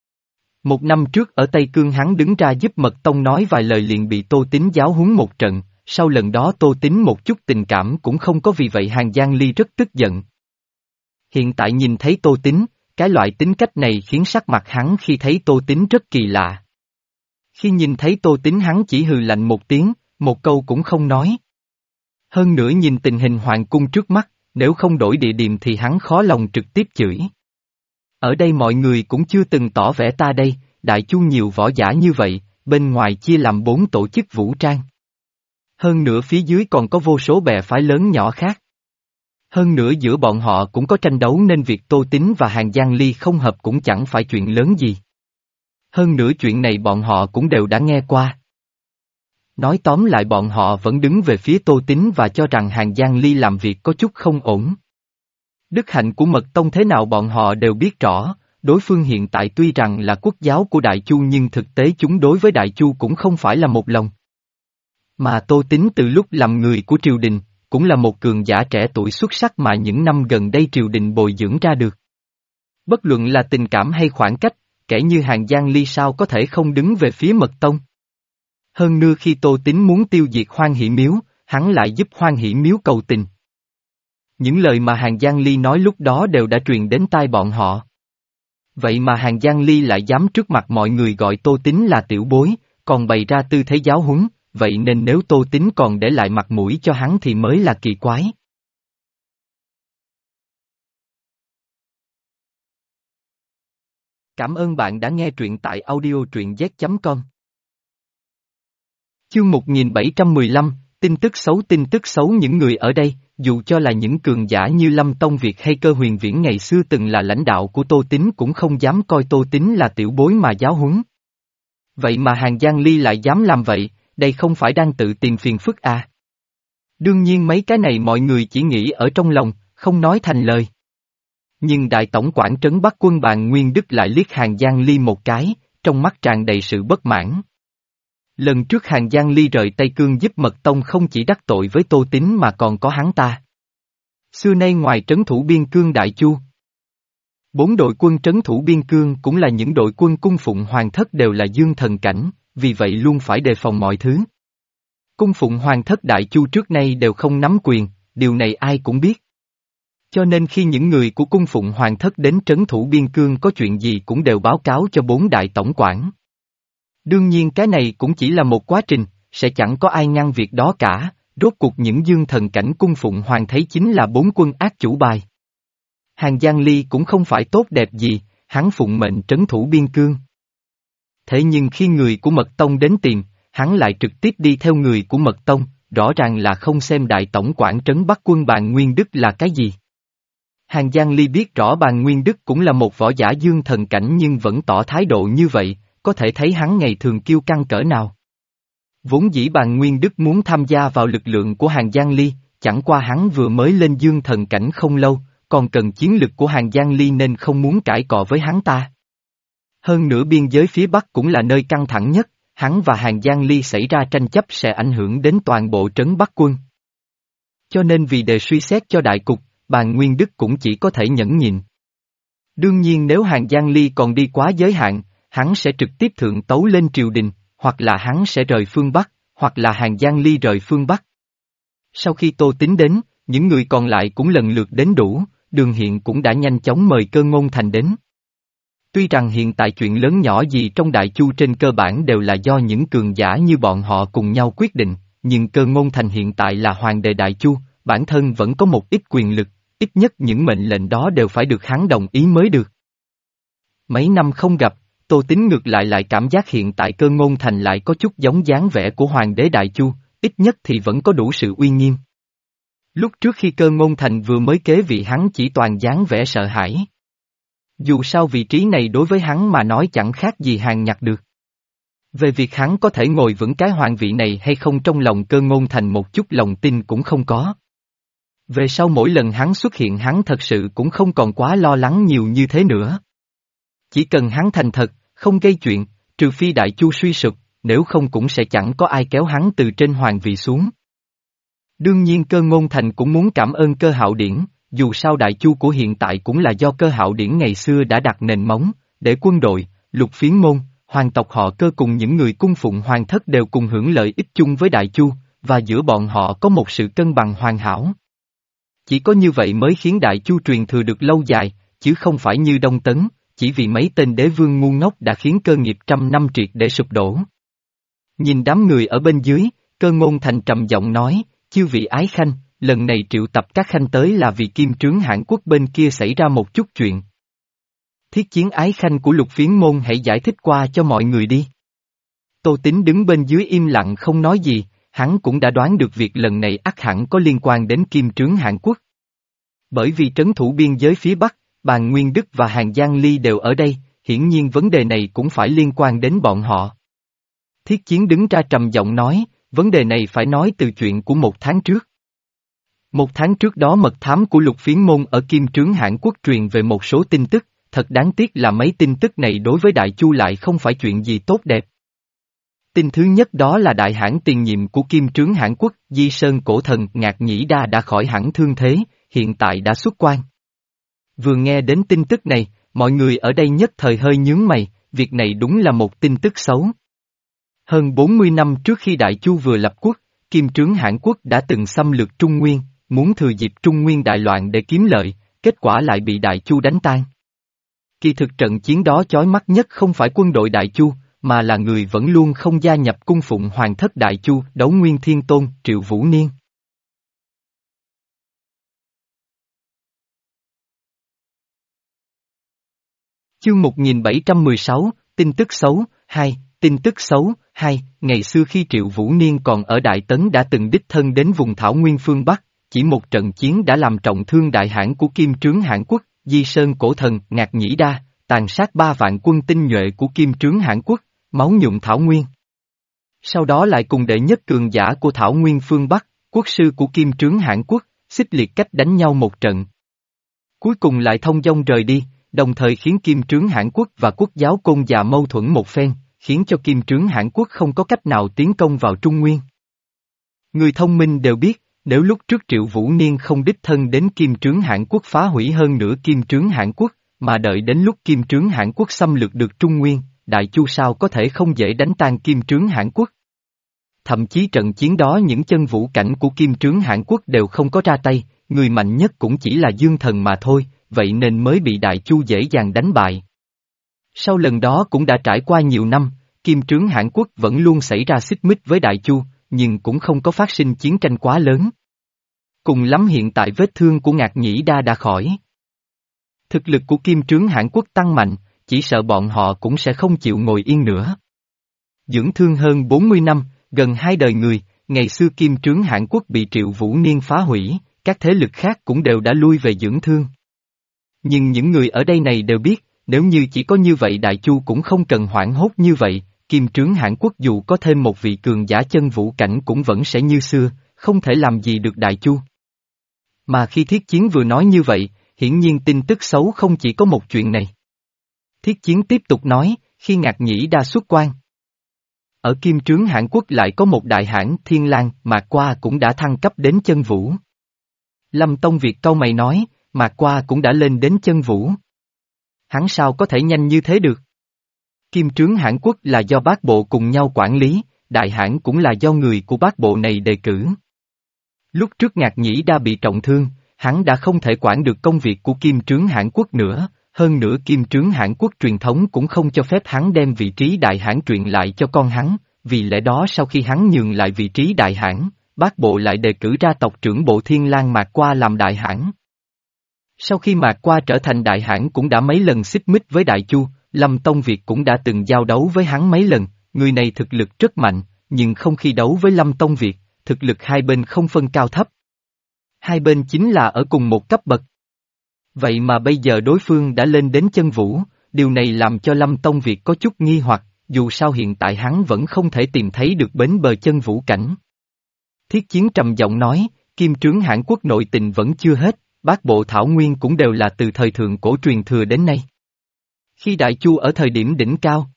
Speaker 1: Một năm trước ở Tây Cương hắn đứng ra giúp Mật Tông nói vài lời liền bị Tô Tín giáo huấn một trận, sau lần đó Tô Tín một chút tình cảm cũng không có vì vậy Hàn Giang Ly rất tức giận. Hiện tại nhìn thấy Tô Tín, cái loại tính cách này khiến sắc mặt hắn khi thấy Tô Tín rất kỳ lạ. Khi nhìn thấy Tô Tín hắn chỉ hừ lạnh một tiếng, một câu cũng không nói. Hơn nữa nhìn tình hình hoàng cung trước mắt, nếu không đổi địa điểm thì hắn khó lòng trực tiếp chửi. Ở đây mọi người cũng chưa từng tỏ vẻ ta đây, Đại Chu nhiều võ giả như vậy, bên ngoài chia làm bốn tổ chức vũ trang. Hơn nữa phía dưới còn có vô số bè phái lớn nhỏ khác. Hơn nữa giữa bọn họ cũng có tranh đấu nên việc Tô Tín và Hàng Giang Ly không hợp cũng chẳng phải chuyện lớn gì. Hơn nữa chuyện này bọn họ cũng đều đã nghe qua. Nói tóm lại bọn họ vẫn đứng về phía Tô Tín và cho rằng Hàng Giang Ly làm việc có chút không ổn. Đức hạnh của Mật Tông thế nào bọn họ đều biết rõ, đối phương hiện tại tuy rằng là quốc giáo của Đại Chu nhưng thực tế chúng đối với Đại Chu cũng không phải là một lòng. Mà Tô Tín từ lúc làm người của triều đình, cũng là một cường giả trẻ tuổi xuất sắc mà những năm gần đây triều đình bồi dưỡng ra được. Bất luận là tình cảm hay khoảng cách, kẻ như Hàng Giang Ly sao có thể không đứng về phía Mật Tông. Hơn nữa khi Tô Tín muốn tiêu diệt Hoan Hỷ Miếu, hắn lại giúp Hoan Hỷ Miếu cầu tình. Những lời mà Hàng Giang Ly nói lúc đó đều đã truyền đến tai bọn họ. Vậy mà Hàng Giang Ly lại dám trước mặt mọi người gọi Tô Tín là tiểu bối, còn bày ra tư thế giáo huấn, vậy nên nếu Tô Tín còn để lại mặt mũi cho hắn thì mới là kỳ quái. Cảm ơn bạn đã nghe truyện tại audio truyện z chấm com. Chương một nghìn bảy trăm mười lăm, tin tức xấu tin tức xấu những người ở đây, dù cho là những cường giả như Lâm Tông Việt hay Cơ Huyền Viễn ngày xưa từng là lãnh đạo của Tô Tín cũng không dám coi Tô Tín là tiểu bối mà giáo huấn. Vậy mà Hàng Giang Ly lại dám làm vậy, đây không phải đang tự tìm phiền phức à? Đương nhiên mấy cái này mọi người chỉ nghĩ ở trong lòng, không nói thành lời. Nhưng Đại Tổng quản trấn Bắc quân Bàn Nguyên Đức lại liếc Hàng Giang Ly một cái, trong mắt tràn đầy sự bất mãn. Lần trước Hàng Giang Ly rời Tây Cương giúp Mật Tông không chỉ đắc tội với Tô Tín mà còn có hắn ta. Xưa nay ngoài trấn thủ biên cương Đại Chu, bốn đội quân trấn thủ biên cương cũng là những đội quân cung phụng hoàng thất đều là dương thần cảnh, vì vậy luôn phải đề phòng mọi thứ. Cung phụng hoàng thất Đại Chu trước nay đều không nắm quyền, điều này ai cũng biết. Cho nên khi những người của cung phụng hoàng thất đến trấn thủ biên cương có chuyện gì cũng đều báo cáo cho bốn đại tổng quản. Đương nhiên cái này cũng chỉ là một quá trình, sẽ chẳng có ai ngăn việc đó cả, rốt cuộc những dương thần cảnh cung phụng hoàng thấy chính là bốn quân ác chủ bài. Hàng Giang Ly cũng không phải tốt đẹp gì, hắn phụng mệnh trấn thủ biên cương. Thế nhưng khi người của Mật Tông đến tìm, hắn lại trực tiếp đi theo người của Mật Tông, rõ ràng là không xem đại tổng quản trấn Bắc quân Bàn Nguyên Đức là cái gì. Hàng Giang Ly biết rõ Bàn Nguyên Đức cũng là một võ giả dương thần cảnh nhưng vẫn tỏ thái độ như vậy, có thể thấy hắn ngày thường kiêu căng cỡ nào. Vốn dĩ Bàn Nguyên Đức muốn tham gia vào lực lượng của Hàng Giang Ly, chẳng qua hắn vừa mới lên dương thần cảnh không lâu, còn cần chiến lực của Hàng Giang Ly nên không muốn cãi cọ với hắn ta. Hơn nữa biên giới phía Bắc cũng là nơi căng thẳng nhất, hắn và Hàng Giang Ly xảy ra tranh chấp sẽ ảnh hưởng đến toàn bộ trấn Bắc quân. Cho nên vì để suy xét cho đại cục, Bàn Nguyên Đức cũng chỉ có thể nhẫn nhịn. Đương nhiên nếu Hàng Giang Ly còn đi quá giới hạn, hắn sẽ trực tiếp thượng tấu lên triều đình, hoặc là hắn sẽ rời phương Bắc, hoặc là Hàng Giang Ly rời phương Bắc. Sau khi Tô Tín đến, những người còn lại cũng lần lượt đến đủ, Đường Hiện cũng đã nhanh chóng mời Cơ Ngôn Thành đến. Tuy rằng hiện tại chuyện lớn nhỏ gì trong Đại Chu trên cơ bản đều là do những cường giả như bọn họ cùng nhau quyết định, nhưng Cơ Ngôn Thành hiện tại là hoàng đệ Đại Chu, bản thân vẫn có một ít quyền lực, ít nhất những mệnh lệnh đó đều phải được hắn đồng ý mới được. Mấy năm không gặp, Tô Tín ngược lại lại cảm giác hiện tại Cơ Ngôn Thành lại có chút giống dáng vẻ của hoàng đế Đại Chu, ít nhất thì vẫn có đủ sự uy nghiêm. Lúc trước khi Cơ Ngôn Thành vừa mới kế vị hắn chỉ toàn dáng vẻ sợ hãi. Dù sao vị trí này đối với hắn mà nói chẳng khác gì hàng nhặt được. Về việc hắn có thể ngồi vững cái hoàng vị này hay không trong lòng Cơ Ngôn Thành một chút lòng tin cũng không có. Về sau mỗi lần hắn xuất hiện hắn thật sự cũng không còn quá lo lắng nhiều như thế nữa. Chỉ cần hắn thành thật, không gây chuyện, trừ phi Đại Chu suy sụp, nếu không cũng sẽ chẳng có ai kéo hắn từ trên hoàng vị xuống. Đương nhiên Cơ Ngôn Thành cũng muốn cảm ơn Cơ Hạo Điển, dù sao Đại Chu của hiện tại cũng là do Cơ Hạo Điển ngày xưa đã đặt nền móng, để quân đội, Lục Phiến môn, hoàng tộc họ Cơ cùng những người cung phụng hoàng thất đều cùng hưởng lợi ích chung với Đại Chu, và giữa bọn họ có một sự cân bằng hoàn hảo. Chỉ có như vậy mới khiến Đại Chu truyền thừa được lâu dài, chứ không phải như Đông Tấn, chỉ vì mấy tên đế vương ngu ngốc đã khiến cơ nghiệp trăm năm triệt để sụp đổ. Nhìn đám người ở bên dưới, Cơ Ngôn Thành trầm giọng nói, chư vị ái khanh, lần này triệu tập các khanh tới là vì Kim Trướng Hãn Quốc bên kia xảy ra một chút chuyện. Thiết chiến ái khanh của Lục Phiến môn hãy giải thích qua cho mọi người đi. Tô Tín đứng bên dưới im lặng không nói gì, hắn cũng đã đoán được việc lần này ắt hẳn có liên quan đến Kim Trướng Hãn Quốc. Bởi vì trấn thủ biên giới phía Bắc, Bàn Nguyên Đức và Hàn Giang Ly đều ở đây, hiển nhiên vấn đề này cũng phải liên quan đến bọn họ. Thiết Chiến đứng ra trầm giọng nói, vấn đề này phải nói từ chuyện của một tháng trước. Một tháng trước đó mật thám của Lục Phiến Môn ở Kim Trướng Hãn Quốc truyền về một số tin tức, thật đáng tiếc là mấy tin tức này đối với Đại Chu lại không phải chuyện gì tốt đẹp. Tin thứ nhất đó là đại hãn tiền nhiệm của Kim Trướng Hãn Quốc, Di Sơn Cổ Thần Ngạc Nhĩ Đa đã khỏi hẳn thương thế, hiện tại đã xuất quan. Vừa nghe đến tin tức này, mọi người ở đây nhất thời hơi nhướng mày, việc này đúng là một tin tức xấu. Hơn bốn mươi năm trước khi Đại Chu vừa lập quốc, Kim Trướng Hãn Quốc đã từng xâm lược Trung Nguyên, muốn thừa dịp Trung Nguyên đại loạn để kiếm lợi, kết quả lại bị Đại Chu đánh tan. Kỳ thực trận chiến đó chói mắt nhất không phải quân đội Đại Chu, mà là người vẫn luôn không gia nhập cung phụng hoàng thất Đại Chu, Đấu Nguyên Thiên Tôn, Triệu Vũ Niên. Chương một nghìn bảy trăm mười sáu, tin tức xấu, hai, tin tức xấu, hai, ngày xưa khi Triệu Vũ Niên còn ở Đại Tấn đã từng đích thân đến vùng Thảo Nguyên phương Bắc, chỉ một trận chiến đã làm trọng thương đại hãn của Kim Trướng Hãn Quốc, Di Sơn Cổ Thần, Ngạc Nhĩ Đa, tàn sát ba vạn quân tinh nhuệ của Kim Trướng Hãn Quốc, máu nhuộm Thảo Nguyên. Sau đó lại cùng đệ nhất cường giả của Thảo Nguyên phương Bắc, quốc sư của Kim Trướng Hãn Quốc, xích liệt cách đánh nhau một trận. Cuối cùng lại thông dong rời đi, đồng thời khiến Kim Trướng Hãn Quốc và Quốc giáo Côn già mâu thuẫn một phen, khiến cho Kim Trướng Hãn Quốc không có cách nào tiến công vào Trung Nguyên. Người thông minh đều biết, nếu lúc trước Triệu Vũ Niên không đích thân đến Kim Trướng Hãn Quốc phá hủy hơn nữa Kim Trướng Hãn Quốc, mà đợi đến lúc Kim Trướng Hãn Quốc xâm lược được Trung Nguyên, Đại Chu sao có thể không dễ đánh tan Kim Trướng Hãn Quốc. Thậm chí trận chiến đó những chân vũ cảnh của Kim Trướng Hãn Quốc đều không có ra tay, người mạnh nhất cũng chỉ là Dương Thần mà thôi, vậy nên mới bị Đại Chu dễ dàng đánh bại. Sau lần đó cũng đã trải qua nhiều năm, Kim Trướng Hãn Quốc vẫn luôn xảy ra xích mích với Đại Chu, nhưng cũng không có phát sinh chiến tranh quá lớn. Cùng lắm hiện tại vết thương của Ngạc Nhĩ Đa đã khỏi. Thực lực của Kim Trướng Hãn Quốc tăng mạnh, chỉ sợ bọn họ cũng sẽ không chịu ngồi yên nữa. Dưỡng thương hơn bốn mươi năm, gần hai đời người, ngày xưa Kim Trướng Hãn Quốc bị Triệu Vũ Niên phá hủy, các thế lực khác cũng đều đã lui về dưỡng thương. Nhưng những người ở đây này đều biết, nếu như chỉ có như vậy Đại Chu cũng không cần hoảng hốt như vậy, Kim Trướng Hãn Quốc dù có thêm một vị cường giả chân vũ cảnh cũng vẫn sẽ như xưa, không thể làm gì được Đại Chu. Mà khi Thiết Chiến vừa nói như vậy, hiển nhiên tin tức xấu không chỉ có một chuyện này. Thiết Chiến tiếp tục nói, khi Ngạc Nhĩ Đa xuất quan. Ở Kim Trướng Hãn Quốc lại có một đại hãn Thiên Lang, Mạc Qua cũng đã thăng cấp đến chân vũ. Lâm Tông Việt cau mày nói, Mạc Qua cũng đã lên đến chân vũ. Hắn sao có thể nhanh như thế được? Kim Trướng Hãn Quốc là do bát bộ cùng nhau quản lý, đại hãn cũng là do người của bát bộ này đề cử. Lúc trước Ngạc Nhĩ Đa bị trọng thương, hắn đã không thể quản được công việc của Kim Trướng Hãn Quốc nữa, hơn nữa Kim Trướng Hãn Quốc truyền thống cũng không cho phép hắn đem vị trí đại hãn truyền lại cho con hắn, vì lẽ đó sau khi hắn nhường lại vị trí đại hãn, bát bộ lại đề cử ra tộc trưởng bộ Thiên Lang Mạc Qua làm đại hãn. Sau khi Mạc Qua trở thành đại hãn cũng đã mấy lần xích mích với Đại Chu, Lâm Tông Việt cũng đã từng giao đấu với hắn mấy lần, người này thực lực rất mạnh, nhưng không khi đấu với Lâm Tông Việt, thực lực hai bên không phân cao thấp. Hai bên chính là ở cùng một cấp bậc. Vậy mà bây giờ đối phương đã lên đến chân vũ, điều này làm cho Lâm Tông Việt có chút nghi hoặc, dù sao hiện tại hắn vẫn không thể tìm thấy được bến bờ chân vũ cảnh. Thiết Chiến trầm giọng nói, Kim Trướng Hãn Quốc nội tình vẫn chưa hết, bát bộ Thảo Nguyên cũng đều là từ thời thượng cổ truyền thừa đến nay. Khi Đại Chu ở thời điểm đỉnh cao,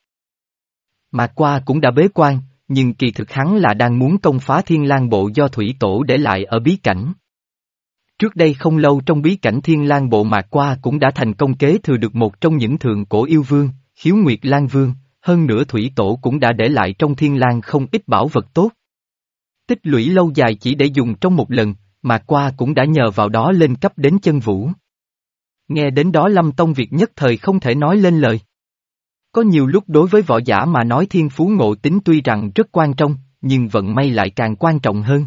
Speaker 1: Mạc Qua cũng đã bế quan, nhưng kỳ thực hắn là đang muốn công phá Thiên Lang bộ do Thủy Tổ để lại ở bí cảnh. Trước đây không lâu trong bí cảnh Thiên Lang bộ Mạc Qua cũng đã thành công kế thừa được một trong những thượng cổ yêu vương, Khiếu Nguyệt Lang Vương, hơn nữa Thủy Tổ cũng đã để lại trong Thiên Lang không ít bảo vật tốt. Tích lũy lâu dài chỉ để dùng trong một lần, Mạc Qua cũng đã nhờ vào đó lên cấp đến chân vũ. Nghe đến đó Lâm Tông Việt nhất thời không thể nói lên lời. Có nhiều lúc đối với võ giả mà nói thiên phú ngộ tính tuy rằng rất quan trọng, nhưng vận may lại càng quan trọng hơn.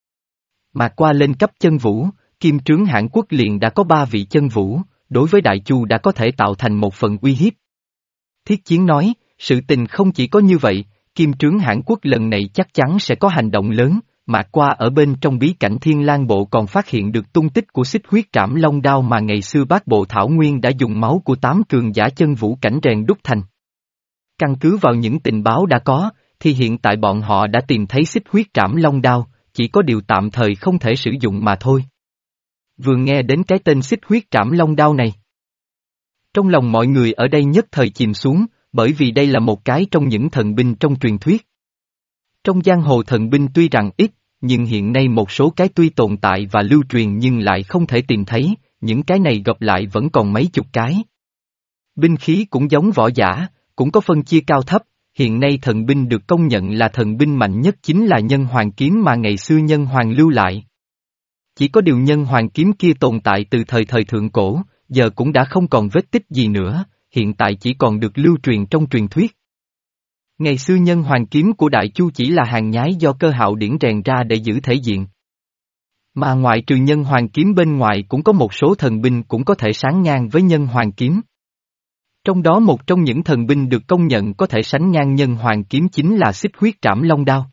Speaker 1: Mạc Qua lên cấp chân vũ, Kim Trướng Hãn Quốc liền đã có ba vị chân vũ, đối với Đại Chu đã có thể tạo thành một phần uy hiếp. Thiết Chiến nói, sự tình không chỉ có như vậy, Kim Trướng Hãn Quốc lần này chắc chắn sẽ có hành động lớn, Mạc Qua ở bên trong bí cảnh Thiên Lang Bộ còn phát hiện được tung tích của xích huyết trảm long đao mà ngày xưa Bát Bộ Thảo Nguyên đã dùng máu của tám cường giả chân vũ cảnh rèn đúc thành. Căn cứ vào những tình báo đã có, thì hiện tại bọn họ đã tìm thấy xích huyết trảm long đao, chỉ có điều tạm thời không thể sử dụng mà thôi. Vừa nghe đến cái tên xích huyết trảm long đao này, trong lòng mọi người ở đây nhất thời chìm xuống, bởi vì đây là một cái trong những thần binh trong truyền thuyết. Trong giang hồ thần binh tuy rằng ít, nhưng hiện nay một số cái tuy tồn tại và lưu truyền nhưng lại không thể tìm thấy, những cái này gộp lại vẫn còn mấy chục cái. Binh khí cũng giống võ giả, cũng có phân chia cao thấp, hiện nay thần binh được công nhận là thần binh mạnh nhất chính là nhân hoàng kiếm mà ngày xưa nhân hoàng lưu lại. Chỉ có điều nhân hoàng kiếm kia tồn tại từ thời thời thượng cổ, giờ cũng đã không còn vết tích gì nữa, hiện tại chỉ còn được lưu truyền trong truyền thuyết. Ngày xưa nhân hoàng kiếm của Đại Chu chỉ là hàng nhái do Cơ Hạo Điển rèn ra để giữ thể diện. Mà ngoại trừ nhân hoàng kiếm bên ngoài cũng có một số thần binh cũng có thể sánh ngang với nhân hoàng kiếm. Trong đó một trong những thần binh được công nhận có thể sánh ngang nhân hoàng kiếm chính là xích huyết trảm long đao.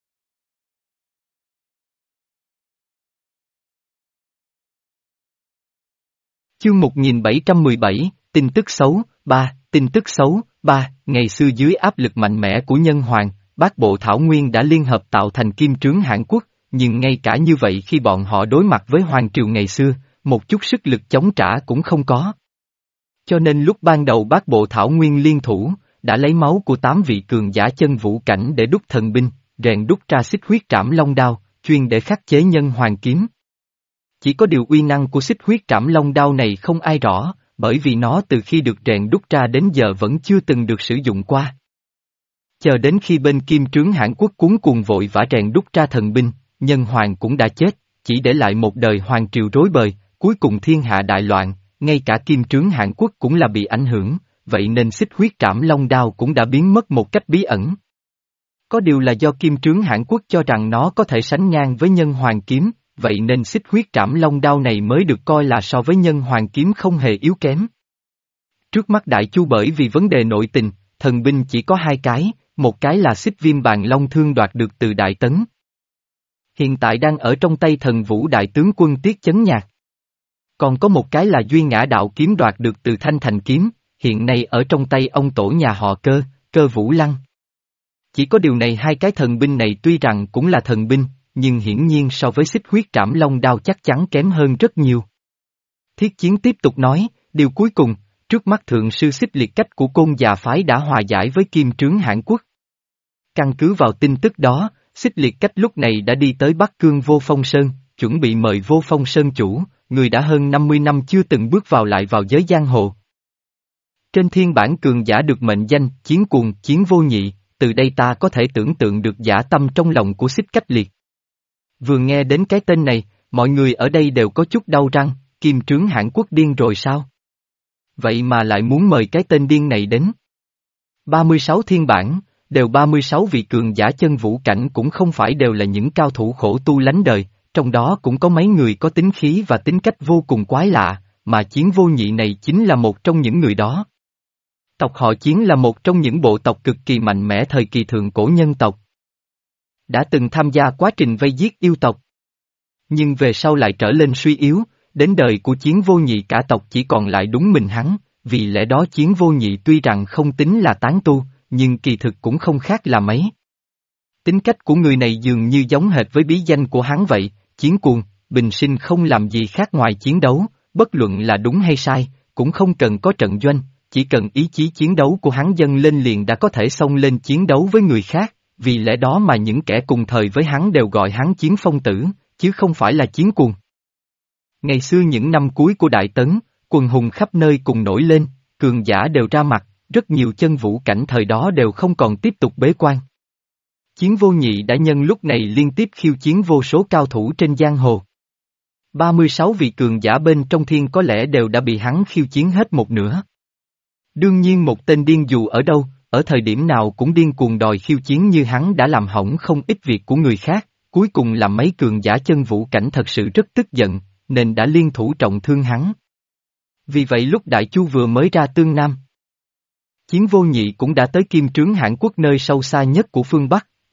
Speaker 1: Chương một nghìn bảy trăm mười bảy, tin tức xấu, ba, tin tức xấu, ba, ngày xưa dưới áp lực mạnh mẽ của nhân hoàng, Bát Bộ Thảo Nguyên đã liên hợp tạo thành Kim Trướng Hãn Quốc, nhưng ngay cả như vậy khi bọn họ đối mặt với hoàng triều ngày xưa, một chút sức lực chống trả cũng không có. Cho nên lúc ban đầu Bát Bộ Thảo Nguyên liên thủ, đã lấy máu của tám vị cường giả chân vũ cảnh để đúc thần binh, rèn đúc ra xích huyết trảm long đao, chuyên để khắc chế nhân hoàng kiếm. Chỉ có điều uy năng của xích huyết trảm long đao này không ai rõ, bởi vì nó từ khi được rèn đúc ra đến giờ vẫn chưa từng được sử dụng qua. Chờ đến khi bên Kim Trướng Hãn Quốc cuống cuồng vội vã rèn đúc ra thần binh, nhân hoàng cũng đã chết, chỉ để lại một đời hoàng triều rối bời, cuối cùng thiên hạ đại loạn, ngay cả Kim Trướng Hãn Quốc cũng là bị ảnh hưởng, vậy nên xích huyết trảm long đao cũng đã biến mất một cách bí ẩn. Có điều là do Kim Trướng Hãn Quốc cho rằng nó có thể sánh ngang với nhân hoàng kiếm, vậy nên xích huyết trảm long đao này mới được coi là so với nhân hoàng kiếm không hề yếu kém. Trước mắt Đại Chu bởi vì vấn đề nội tình, thần binh chỉ có hai cái, một cái là xích viêm bàn long thương đoạt được từ Đại Tấn. Hiện tại đang ở trong tay thần vũ đại tướng quân Tiết Chấn Nhạc. Còn có một cái là duy ngã đạo kiếm đoạt được từ Thanh Thành kiếm, hiện nay ở trong tay ông tổ nhà họ Cơ, Cơ Vũ Lăng. Chỉ có điều này hai cái thần binh này tuy rằng cũng là thần binh, nhưng hiển nhiên so với xích huyết trảm long đao chắc chắn kém hơn rất nhiều. Thiết Chiến tiếp tục nói, điều cuối cùng, trước mắt thượng sư xích liệt cách của Côn Già phái đã hòa giải với Kim Trướng Hãn Quốc. Căn cứ vào tin tức đó, xích liệt cách lúc này đã đi tới Bắc Cương Vô Phong Sơn, chuẩn bị mời Vô Phong Sơn chủ, người đã hơn năm mươi năm chưa từng bước vào lại vào giới giang hồ. Trên thiên bản cường giả được mệnh danh, chiến cuồng, chiến vô nhị, từ đây ta có thể tưởng tượng được dã tâm trong lòng của xích cách liệt. Vừa nghe đến cái tên này, mọi người ở đây đều có chút đau răng, Kim Trướng Hãn Quốc điên rồi sao? Vậy mà lại muốn mời cái tên điên này đến. ba mươi sáu thiên bản, đều ba mươi sáu vị cường giả chân vũ cảnh cũng không phải đều là những cao thủ khổ tu lánh đời, trong đó cũng có mấy người có tính khí và tính cách vô cùng quái lạ, mà Chiến Vô Nhị này chính là một trong những người đó. Tộc họ Chiến là một trong những bộ tộc cực kỳ mạnh mẽ thời kỳ thượng cổ nhân tộc. Đã từng tham gia quá trình vây giết yêu tộc. Nhưng về sau lại trở lên suy yếu, đến đời của Chiến Vô Nhị cả tộc chỉ còn lại đúng mình hắn, vì lẽ đó Chiến Vô Nhị tuy rằng không tính là tán tu, nhưng kỳ thực cũng không khác là mấy. Tính cách của người này dường như giống hệt với bí danh của hắn vậy, chiến cuồng, bình sinh không làm gì khác ngoài chiến đấu, bất luận là đúng hay sai, cũng không cần có trận doanh, chỉ cần ý chí chiến đấu của hắn dâng lên liền đã có thể xông lên chiến đấu với người khác, vì lẽ đó mà những kẻ cùng thời với hắn đều gọi hắn Chiến Phong Tử, chứ không phải là chiến cuồng. Ngày xưa những năm cuối của Đại Tấn, quần hùng khắp nơi cùng nổi lên, cường giả đều ra mặt, rất nhiều chân vũ cảnh thời đó đều không còn tiếp tục bế quan. Chiến Vô Nhị đã nhân lúc này liên tiếp khiêu chiến vô số cao thủ trên giang hồ. ba mươi sáu vị cường giả bên trong thiên có lẽ đều đã bị hắn khiêu chiến hết một nửa. Đương nhiên một tên điên dù ở đâu, ở thời điểm nào cũng điên cuồng đòi khiêu chiến như hắn đã làm hỏng không ít việc của người khác, cuối cùng làm mấy cường giả chân vũ cảnh thật sự rất tức giận, nên đã liên thủ trọng thương hắn. Vì vậy lúc Đại Chu vừa mới ra Tương Nam, Chiến Vô Nhị cũng đã tới Kim Trướng Hãn Quốc nơi sâu xa nhất của phương Bắc,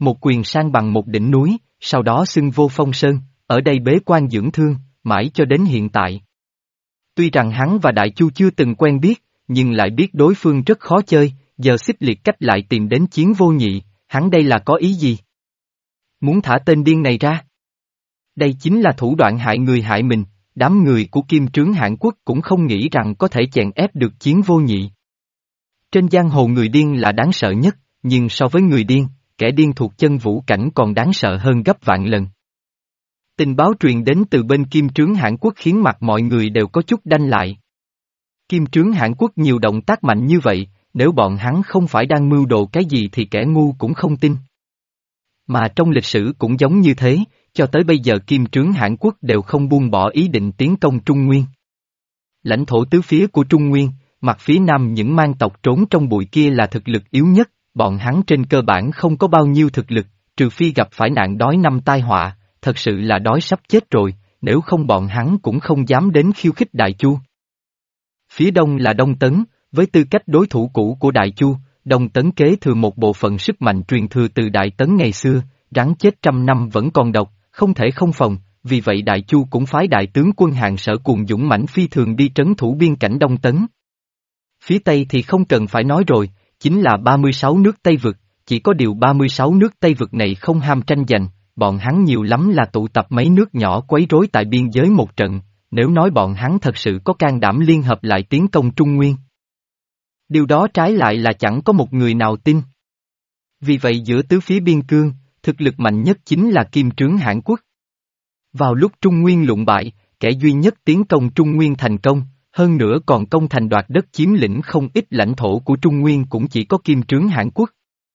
Speaker 1: một quyền sang bằng một đỉnh núi, sau đó xưng vô Phong Sơn, ở đây bế quan dưỡng thương, mãi cho đến hiện tại. Tuy rằng hắn và Đại Chu chưa từng quen biết, nhưng lại biết đối phương rất khó chơi, giờ xích liệt cách lại tìm đến Chiến Vô Nhị, hắn đây là có ý gì? Muốn thả tên điên này ra? Đây chính là thủ đoạn hại người hại mình, đám người của Kim Trướng Hãn Quốc cũng không nghĩ rằng có thể chèn ép được Chiến Vô Nhị. Trên giang hồ người điên là đáng sợ nhất, nhưng so với người điên, kẻ điên thuộc chân vũ cảnh còn đáng sợ hơn gấp vạn lần. Tình báo truyền đến từ bên Kim Trướng Hãn Quốc khiến mặt mọi người đều có chút đanh lại. Kim Trướng Hãn Quốc nhiều động tác mạnh như vậy, nếu bọn hắn không phải đang mưu đồ cái gì thì kẻ ngu cũng không tin. Mà trong lịch sử cũng giống như thế, cho tới bây giờ Kim Trướng Hãn Quốc đều không buông bỏ ý định tiến công Trung Nguyên. Lãnh thổ tứ phía của Trung Nguyên, mặt phía nam những mang tộc trốn trong bụi kia là thực lực yếu nhất, bọn hắn trên cơ bản không có bao nhiêu thực lực, trừ phi gặp phải nạn đói năm tai họa, thật sự là đói sắp chết rồi, nếu không bọn hắn cũng không dám đến khiêu khích Đại Chu. Phía đông là Đông Tấn, với tư cách đối thủ cũ của Đại Chu, Đông Tấn kế thừa một bộ phận sức mạnh truyền thừa từ Đại Tấn ngày xưa, rắn chết trăm năm vẫn còn độc, không thể không phòng, vì vậy Đại Chu cũng phái đại tướng quân Hạng Sở cuồng dũng mãnh phi thường đi trấn thủ biên cảnh Đông Tấn. Phía Tây thì không cần phải nói rồi, chính là ba mươi sáu nước Tây Vực, chỉ có điều ba mươi sáu nước Tây Vực này không ham tranh giành, bọn hắn nhiều lắm là tụ tập mấy nước nhỏ quấy rối tại biên giới một trận, nếu nói bọn hắn thật sự có can đảm liên hợp lại tiến công Trung Nguyên. Điều đó trái lại là chẳng có một người nào tin. Vì vậy giữa tứ phía biên cương, thực lực mạnh nhất chính là Kim Trướng Hãn Quốc. Vào lúc Trung Nguyên lụng bại, kẻ duy nhất tiến công Trung Nguyên thành công, hơn nữa còn công thành đoạt đất chiếm lĩnh không ít lãnh thổ của Trung Nguyên cũng chỉ có Kim Trướng Hãn Quốc.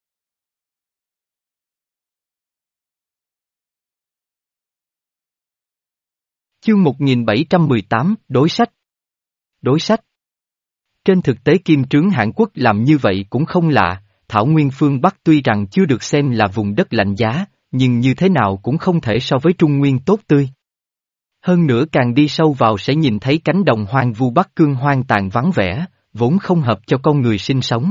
Speaker 1: Chương một nghìn bảy trăm mười tám, Đối sách. Đối sách. Trên thực tế Kim Trướng Hãn Quốc làm như vậy cũng không lạ, Thảo Nguyên phương Bắc tuy rằng chưa được xem là vùng đất lạnh giá, nhưng như thế nào cũng không thể so với Trung Nguyên tốt tươi. Hơn nữa càng đi sâu vào sẽ nhìn thấy cánh đồng hoang vu Bắc Cương hoang tàn vắng vẻ, vốn không hợp cho con người sinh sống.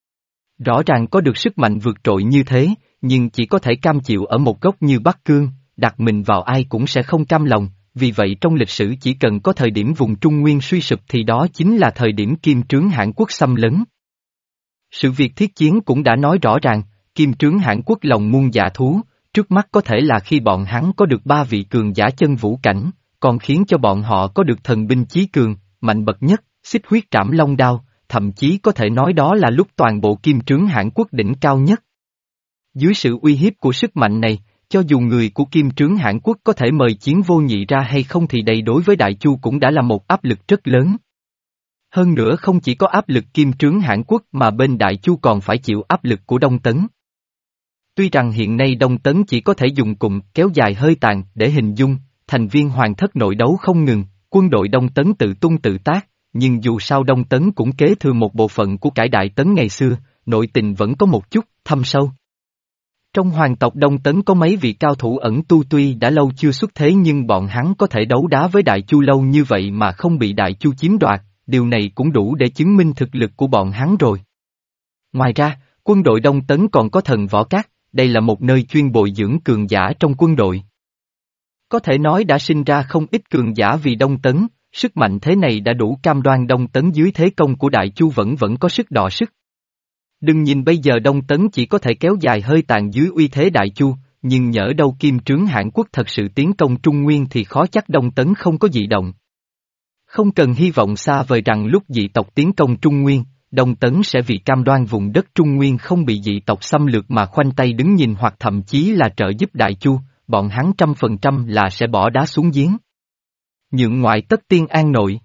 Speaker 1: Rõ ràng có được sức mạnh vượt trội như thế, nhưng chỉ có thể cam chịu ở một góc như Bắc Cương, đặt mình vào ai cũng sẽ không cam lòng, vì vậy trong lịch sử chỉ cần có thời điểm vùng Trung Nguyên suy sụp thì đó chính là thời điểm Kim Trướng Hãn Quốc xâm lấn. Sự việc thiết chiến cũng đã nói rõ ràng, Kim Trướng Hãn Quốc lòng muôn dạ thú, trước mắt có thể là khi bọn hắn có được ba vị cường giả chân vũ cảnh, còn khiến cho bọn họ có được thần binh chí cường, mạnh bậc nhất, xích huyết trảm long đao, thậm chí có thể nói đó là lúc toàn bộ Kim Trướng Hãn Quốc đỉnh cao nhất. Dưới sự uy hiếp của sức mạnh này, cho dù người của Kim Trướng Hãn Quốc có thể mời Chiến Vô Nhị ra hay không thì đây đối với Đại Chu cũng đã là một áp lực rất lớn. Hơn nữa không chỉ có áp lực Kim Trướng Hãn Quốc mà bên Đại Chu còn phải chịu áp lực của Đông Tấn. Tuy rằng hiện nay Đông Tấn chỉ có thể dùng cụm kéo dài hơi tàn để hình dung, thành viên hoàng thất nội đấu không ngừng, quân đội Đông Tấn tự tung tự tác, nhưng dù sao Đông Tấn cũng kế thừa một bộ phận của cải Đại Tấn ngày xưa, nội tình vẫn có một chút thâm sâu. Trong hoàng tộc Đông Tấn có mấy vị cao thủ ẩn tu tuy đã lâu chưa xuất thế nhưng bọn hắn có thể đấu đá với Đại Chu lâu như vậy mà không bị Đại Chu chiếm đoạt, điều này cũng đủ để chứng minh thực lực của bọn hắn rồi. Ngoài ra, quân đội Đông Tấn còn có thần võ các, đây là một nơi chuyên bồi dưỡng cường giả trong quân đội. Có thể nói đã sinh ra không ít cường giả vì Đông Tấn, sức mạnh thế này đã đủ cam đoan Đông Tấn dưới thế công của Đại Chu vẫn vẫn có sức đọ sức. Đừng nhìn bây giờ Đông Tấn chỉ có thể kéo dài hơi tàn dưới uy thế Đại Chu, nhưng nhỡ đâu Kim Trướng Hãn Quốc thật sự tiến công Trung Nguyên thì khó chắc Đông Tấn không có dị động. Không cần hy vọng xa vời rằng lúc dị tộc tiến công Trung Nguyên, Đông Tấn sẽ vì cam đoan vùng đất Trung Nguyên không bị dị tộc xâm lược mà khoanh tay đứng nhìn hoặc thậm chí là trợ giúp Đại Chu, bọn hắn trăm phần trăm là sẽ bỏ đá xuống giếng. Nhượng ngoại tất tiên an nội.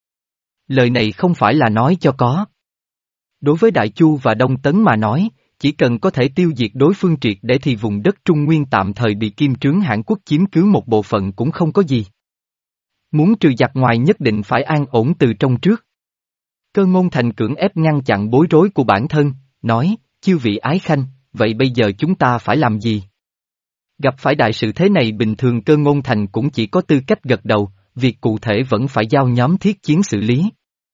Speaker 1: Lời này không phải là nói cho có. Đối với Đại Chu và Đông Tấn mà nói, chỉ cần có thể tiêu diệt đối phương triệt để thì vùng đất Trung Nguyên tạm thời bị Kim Trướng Hãn Quốc chiếm cứ một bộ phận cũng không có gì. Muốn trừ giặc ngoài nhất định phải an ổn từ trong trước. Cơ Ngôn Thành cưỡng ép ngăn chặn bối rối của bản thân, nói, chư vị ái khanh, vậy bây giờ chúng ta phải làm gì? Gặp phải đại sự thế này bình thường Cơ Ngôn Thành cũng chỉ có tư cách gật đầu, việc cụ thể vẫn phải giao nhóm thiết chiến xử lý.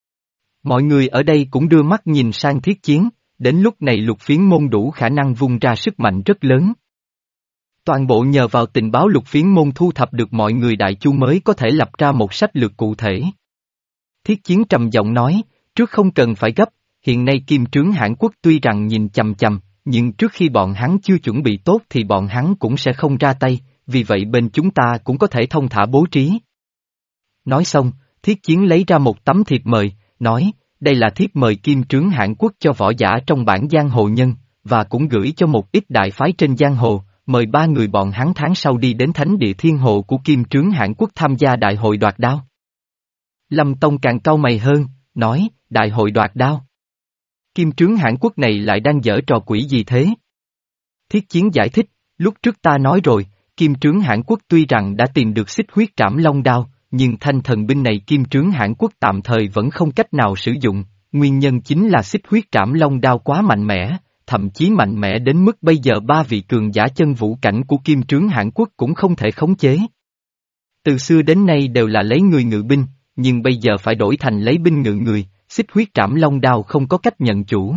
Speaker 1: Mọi người ở đây cũng đưa mắt nhìn sang thiết chiến, đến lúc này Lục Phiến Môn đủ khả năng vung ra sức mạnh rất lớn, Toàn bộ nhờ vào tình báo Lục Phiến môn thu thập được mọi người Đại Chu mới có thể lập ra một sách lược cụ thể. Thiết Chiến trầm giọng nói, trước không cần phải gấp, hiện nay Kim Trướng Hãn Quốc tuy rằng nhìn chằm chằm, nhưng trước khi bọn hắn chưa chuẩn bị tốt thì bọn hắn cũng sẽ không ra tay, vì vậy bên chúng ta cũng có thể thông thả bố trí. Nói xong, Thiết Chiến lấy ra một tấm thiệp mời, nói, đây là thiếp mời Kim Trướng Hãn Quốc cho võ giả trong bản giang hồ nhân, và cũng gửi cho một ít đại phái trên giang hồ, mời ba người bọn hắn tháng sau đi đến thánh địa thiên hồ của Kim Trướng Hãn Quốc tham gia đại hội đoạt đao. Lâm Tông càng cau mày hơn, nói, đại hội đoạt đao. Kim Trướng Hãn Quốc này lại đang giở trò quỷ gì thế? Thiết Chiến giải thích, lúc trước ta nói rồi, Kim Trướng Hãn Quốc tuy rằng đã tìm được xích huyết trảm long đao, nhưng thanh thần binh này Kim Trướng Hãn Quốc tạm thời vẫn không cách nào sử dụng, nguyên nhân chính là xích huyết trảm long đao quá mạnh mẽ, thậm chí mạnh mẽ đến mức bây giờ ba vị cường giả chân vũ cảnh của Kim Trướng Hãn Quốc cũng không thể khống chế. Từ xưa đến nay đều là lấy người ngự binh, nhưng bây giờ phải đổi thành lấy binh ngự người, xích huyết trảm long đao không có cách nhận chủ.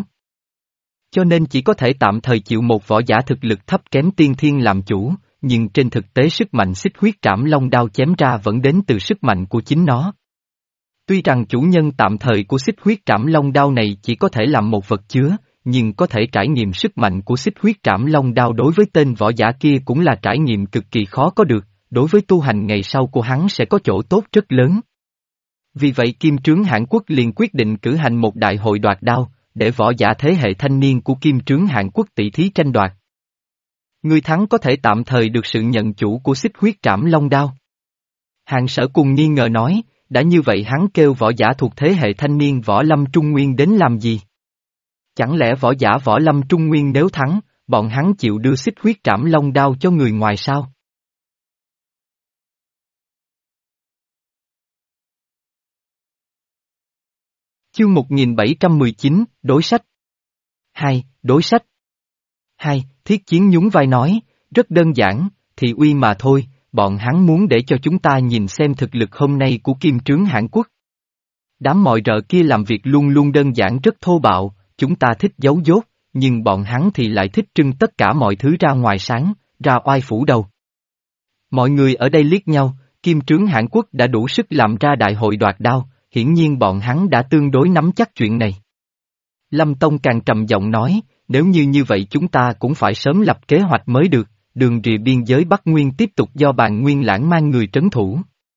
Speaker 1: Cho nên chỉ có thể tạm thời chịu một võ giả thực lực thấp kém tiên thiên làm chủ, nhưng trên thực tế sức mạnh xích huyết trảm long đao chém ra vẫn đến từ sức mạnh của chính nó. Tuy rằng chủ nhân tạm thời của xích huyết trảm long đao này chỉ có thể làm một vật chứa, nhưng có thể trải nghiệm sức mạnh của xích huyết trảm long đao đối với tên võ giả kia cũng là trải nghiệm cực kỳ khó có được, đối với tu hành ngày sau của hắn sẽ có chỗ tốt rất lớn. Vì vậy Kim Trướng Hãn Quốc liền quyết định cử hành một đại hội đoạt đao, để võ giả thế hệ thanh niên của Kim Trướng Hãn Quốc tỷ thí tranh đoạt. Người thắng có thể tạm thời được sự nhận chủ của xích huyết trảm long đao. Hạng Sở cùng nghi ngờ nói, đã như vậy hắn kêu võ giả thuộc thế hệ thanh niên Võ Lâm Trung Nguyên đến làm gì? Chẳng lẽ võ giả Võ Lâm Trung Nguyên nếu thắng, bọn hắn chịu đưa xích huyết trảm long đao cho người ngoài sao? Chương một nghìn bảy trăm mười chín, Đối sách. Hai, Đối sách. Hai, Thiết Chiến nhún vai nói, rất đơn giản, thì uy mà thôi, bọn hắn muốn để cho chúng ta nhìn xem thực lực hôm nay của Kim Trướng Hãn Quốc. Đám mọi rợ kia làm việc luôn luôn đơn giản rất thô bạo, chúng ta thích giấu dốt, nhưng bọn hắn thì lại thích trưng tất cả mọi thứ ra ngoài sáng, ra oai phủ đầu. Mọi người ở đây liếc nhau, Kim Trướng Hãn Quốc đã đủ sức làm ra đại hội đoạt đao, hiển nhiên bọn hắn đã tương đối nắm chắc chuyện này. Lâm Tông càng trầm giọng nói, nếu như như vậy chúng ta cũng phải sớm lập kế hoạch mới được, đường rìa biên giới Bắc Nguyên tiếp tục do Bàn Nguyên Lãng mang người trấn thủ.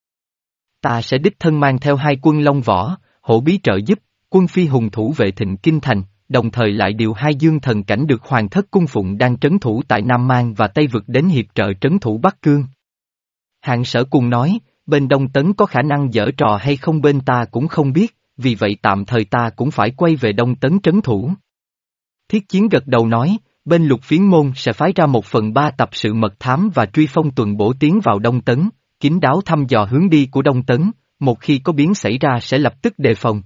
Speaker 1: Ta sẽ đích thân mang theo hai quân Long Võ, Hổ Bí trợ giúp, quân Phi Hùng thủ vệ Thịnh Kinh Thành, đồng thời lại điều hai dương thần cảnh được Hoàng thất cung phụng đang trấn thủ tại Nam Mang và Tây Vực đến hiệp trợ trấn thủ Bắc Cương. Hạng Sở cùng nói, bên Đông Tấn có khả năng giở trò hay không bên ta cũng không biết, vì vậy tạm thời ta cũng phải quay về Đông Tấn trấn thủ. Thiết Chiến gật đầu nói, bên Lục Phiến môn sẽ phái ra một phần ba tập sự mật thám và truy phong tuần bổ tiến vào Đông Tấn, kín đáo thăm dò hướng đi của Đông Tấn, một khi có biến xảy ra sẽ lập tức đề phòng.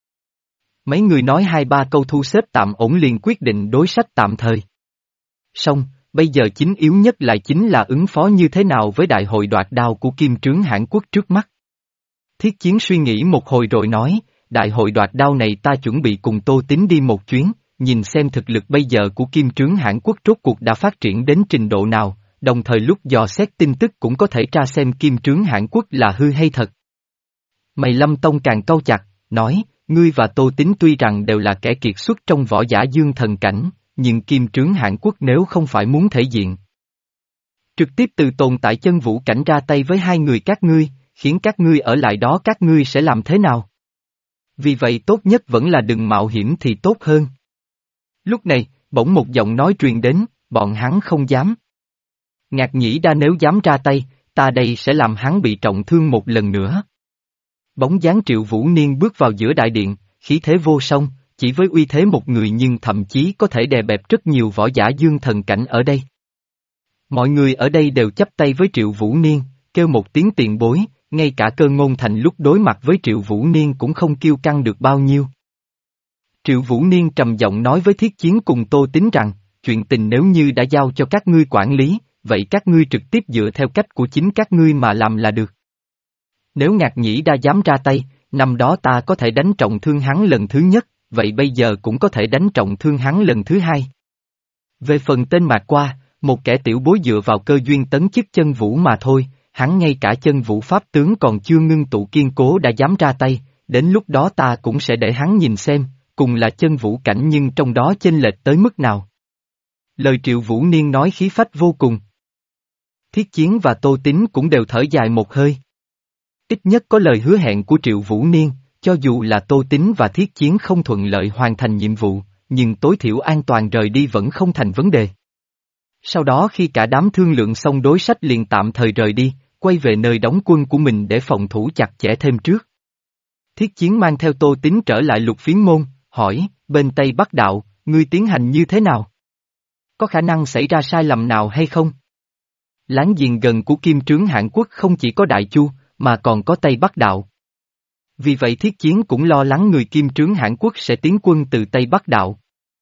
Speaker 1: Mấy người nói hai ba câu thu xếp tạm ổn liền quyết định đối sách tạm thời. Xong, bây giờ chính yếu nhất lại chính là ứng phó như thế nào với đại hội đoạt đao của Kim Trướng Hãn Quốc trước mắt. Thiết Chiến suy nghĩ một hồi rồi nói, đại hội đoạt đao này ta chuẩn bị cùng Tô Tín đi một chuyến, nhìn xem thực lực bây giờ của Kim Trướng Hãn Quốc rốt cuộc đã phát triển đến trình độ nào, đồng thời lúc dò xét tin tức cũng có thể tra xem Kim Trướng Hãn Quốc là hư hay thật. Mày Lâm Tông càng cau chặt, nói, ngươi và Tô Tín tuy rằng đều là kẻ kiệt xuất trong võ giả dương thần cảnh, nhưng Kim Trướng Hãn Quốc nếu không phải muốn thể diện trực tiếp từ tồn tại chân vũ cảnh ra tay với hai người các ngươi, khiến các ngươi ở lại đó các ngươi sẽ làm thế nào? Vì vậy tốt nhất vẫn là đừng mạo hiểm thì tốt hơn. Lúc này, bỗng một giọng nói truyền đến, bọn hắn không dám. Ngạc Nhĩ Đa nếu dám ra tay, ta đây sẽ làm hắn bị trọng thương một lần nữa. Bóng dáng Triệu Vũ Niên bước vào giữa đại điện, khí thế vô song, chỉ với uy thế một người nhưng thậm chí có thể đè bẹp rất nhiều võ giả dương thần cảnh ở đây. Mọi người ở đây đều chắp tay với Triệu Vũ Niên, kêu một tiếng tiền bối, ngay cả Cơ Ngôn Thành lúc đối mặt với Triệu Vũ Niên cũng không kiêu căng được bao nhiêu. Triệu Vũ Niên trầm giọng nói với Thiết Chiến cùng Tô Tín rằng, chuyện tình nếu như đã giao cho các ngươi quản lý, vậy các ngươi trực tiếp dựa theo cách của chính các ngươi mà làm là được. Nếu Ngạc Nhĩ Đa dám ra tay, năm đó ta có thể đánh trọng thương hắn lần thứ nhất, vậy bây giờ cũng có thể đánh trọng thương hắn lần thứ hai. Về phần tên Mạc Qua, Một kẻ tiểu bối dựa vào cơ duyên tấn chức chân vũ mà thôi, hắn ngay cả chân vũ pháp tướng còn chưa ngưng tụ kiên cố đã dám ra tay, đến lúc đó ta cũng sẽ để hắn nhìn xem, cùng là chân vũ cảnh nhưng trong đó chênh lệch tới mức nào. Lời Triệu Vũ Niên nói khí phách vô cùng. Thiết Chiến và Tô Tín cũng đều thở dài một hơi. Ít nhất có lời hứa hẹn của Triệu Vũ Niên, cho dù là Tô Tín và Thiết Chiến không thuận lợi hoàn thành nhiệm vụ, nhưng tối thiểu an toàn rời đi vẫn không thành vấn đề. Sau đó khi cả đám thương lượng xong đối sách liền tạm thời rời đi, quay về nơi đóng quân của mình để phòng thủ chặt chẽ thêm trước. Thiết Chiến mang theo Tô Tín trở lại Lục Phiến Môn, hỏi, bên Tây Bắc Đạo, ngươi tiến hành như thế nào? Có khả năng xảy ra sai lầm nào hay không? Láng giềng gần của Kim Trướng Hãn Quốc không chỉ có Đại Chu, mà còn có Tây Bắc Đạo. Vì vậy Thiết Chiến cũng lo lắng người Kim Trướng Hãn Quốc sẽ tiến quân từ Tây Bắc Đạo.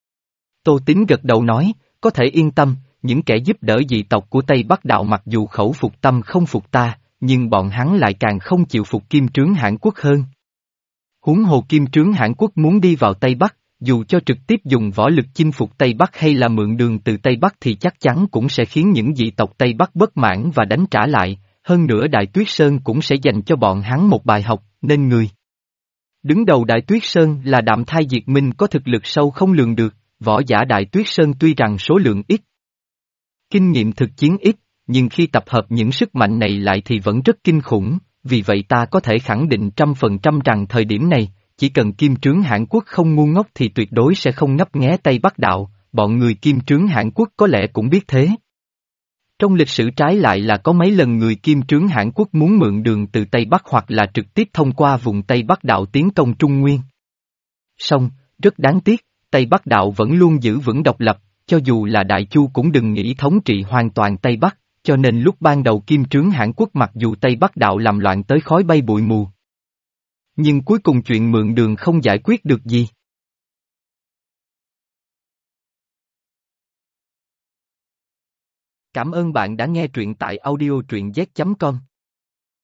Speaker 1: Tô Tín gật đầu nói, có thể yên tâm, những kẻ giúp đỡ dị tộc của Tây Bắc Đạo mặc dù khẩu phục tâm không phục ta, nhưng bọn hắn lại càng không chịu phục Kim Trướng Hãn Quốc hơn. Huống hồ Kim Trướng Hãn Quốc muốn đi vào Tây Bắc, dù cho trực tiếp dùng võ lực chinh phục Tây Bắc hay là mượn đường từ Tây Bắc thì chắc chắn cũng sẽ khiến những dị tộc Tây Bắc bất mãn và đánh trả lại, hơn nữa Đại Tuyết Sơn cũng sẽ dành cho bọn hắn một bài học, nên người. Đứng đầu Đại Tuyết Sơn là Đạm Thai Diệt Minh có thực lực sâu không lường được, võ giả Đại Tuyết Sơn tuy rằng số lượng ít, kinh nghiệm thực chiến ít, nhưng khi tập hợp những sức mạnh này lại thì vẫn rất kinh khủng, vì vậy ta có thể khẳng định trăm phần trăm rằng thời điểm này, chỉ cần Kim Trướng Hãn Quốc không ngu ngốc thì tuyệt đối sẽ không ngấp nghé Tây Bắc Đạo, bọn người Kim Trướng Hãn Quốc có lẽ cũng biết thế. Trong lịch sử trái lại là có mấy lần người Kim Trướng Hãn Quốc muốn mượn đường từ Tây Bắc hoặc là trực tiếp thông qua vùng Tây Bắc Đạo tiến công Trung Nguyên. Song, rất đáng tiếc, Tây Bắc Đạo vẫn luôn giữ vững độc lập, cho dù là Đại Chu cũng đừng nghĩ thống trị hoàn toàn Tây Bắc, cho nên lúc ban đầu Kim Trướng Hãn Quốc mặc dù Tây Bắc Đạo làm loạn tới khói bay bụi mù. Nhưng cuối cùng chuyện mượn đường không giải quyết được gì. Cảm ơn bạn đã nghe truyện tại audio truyện z chấm com.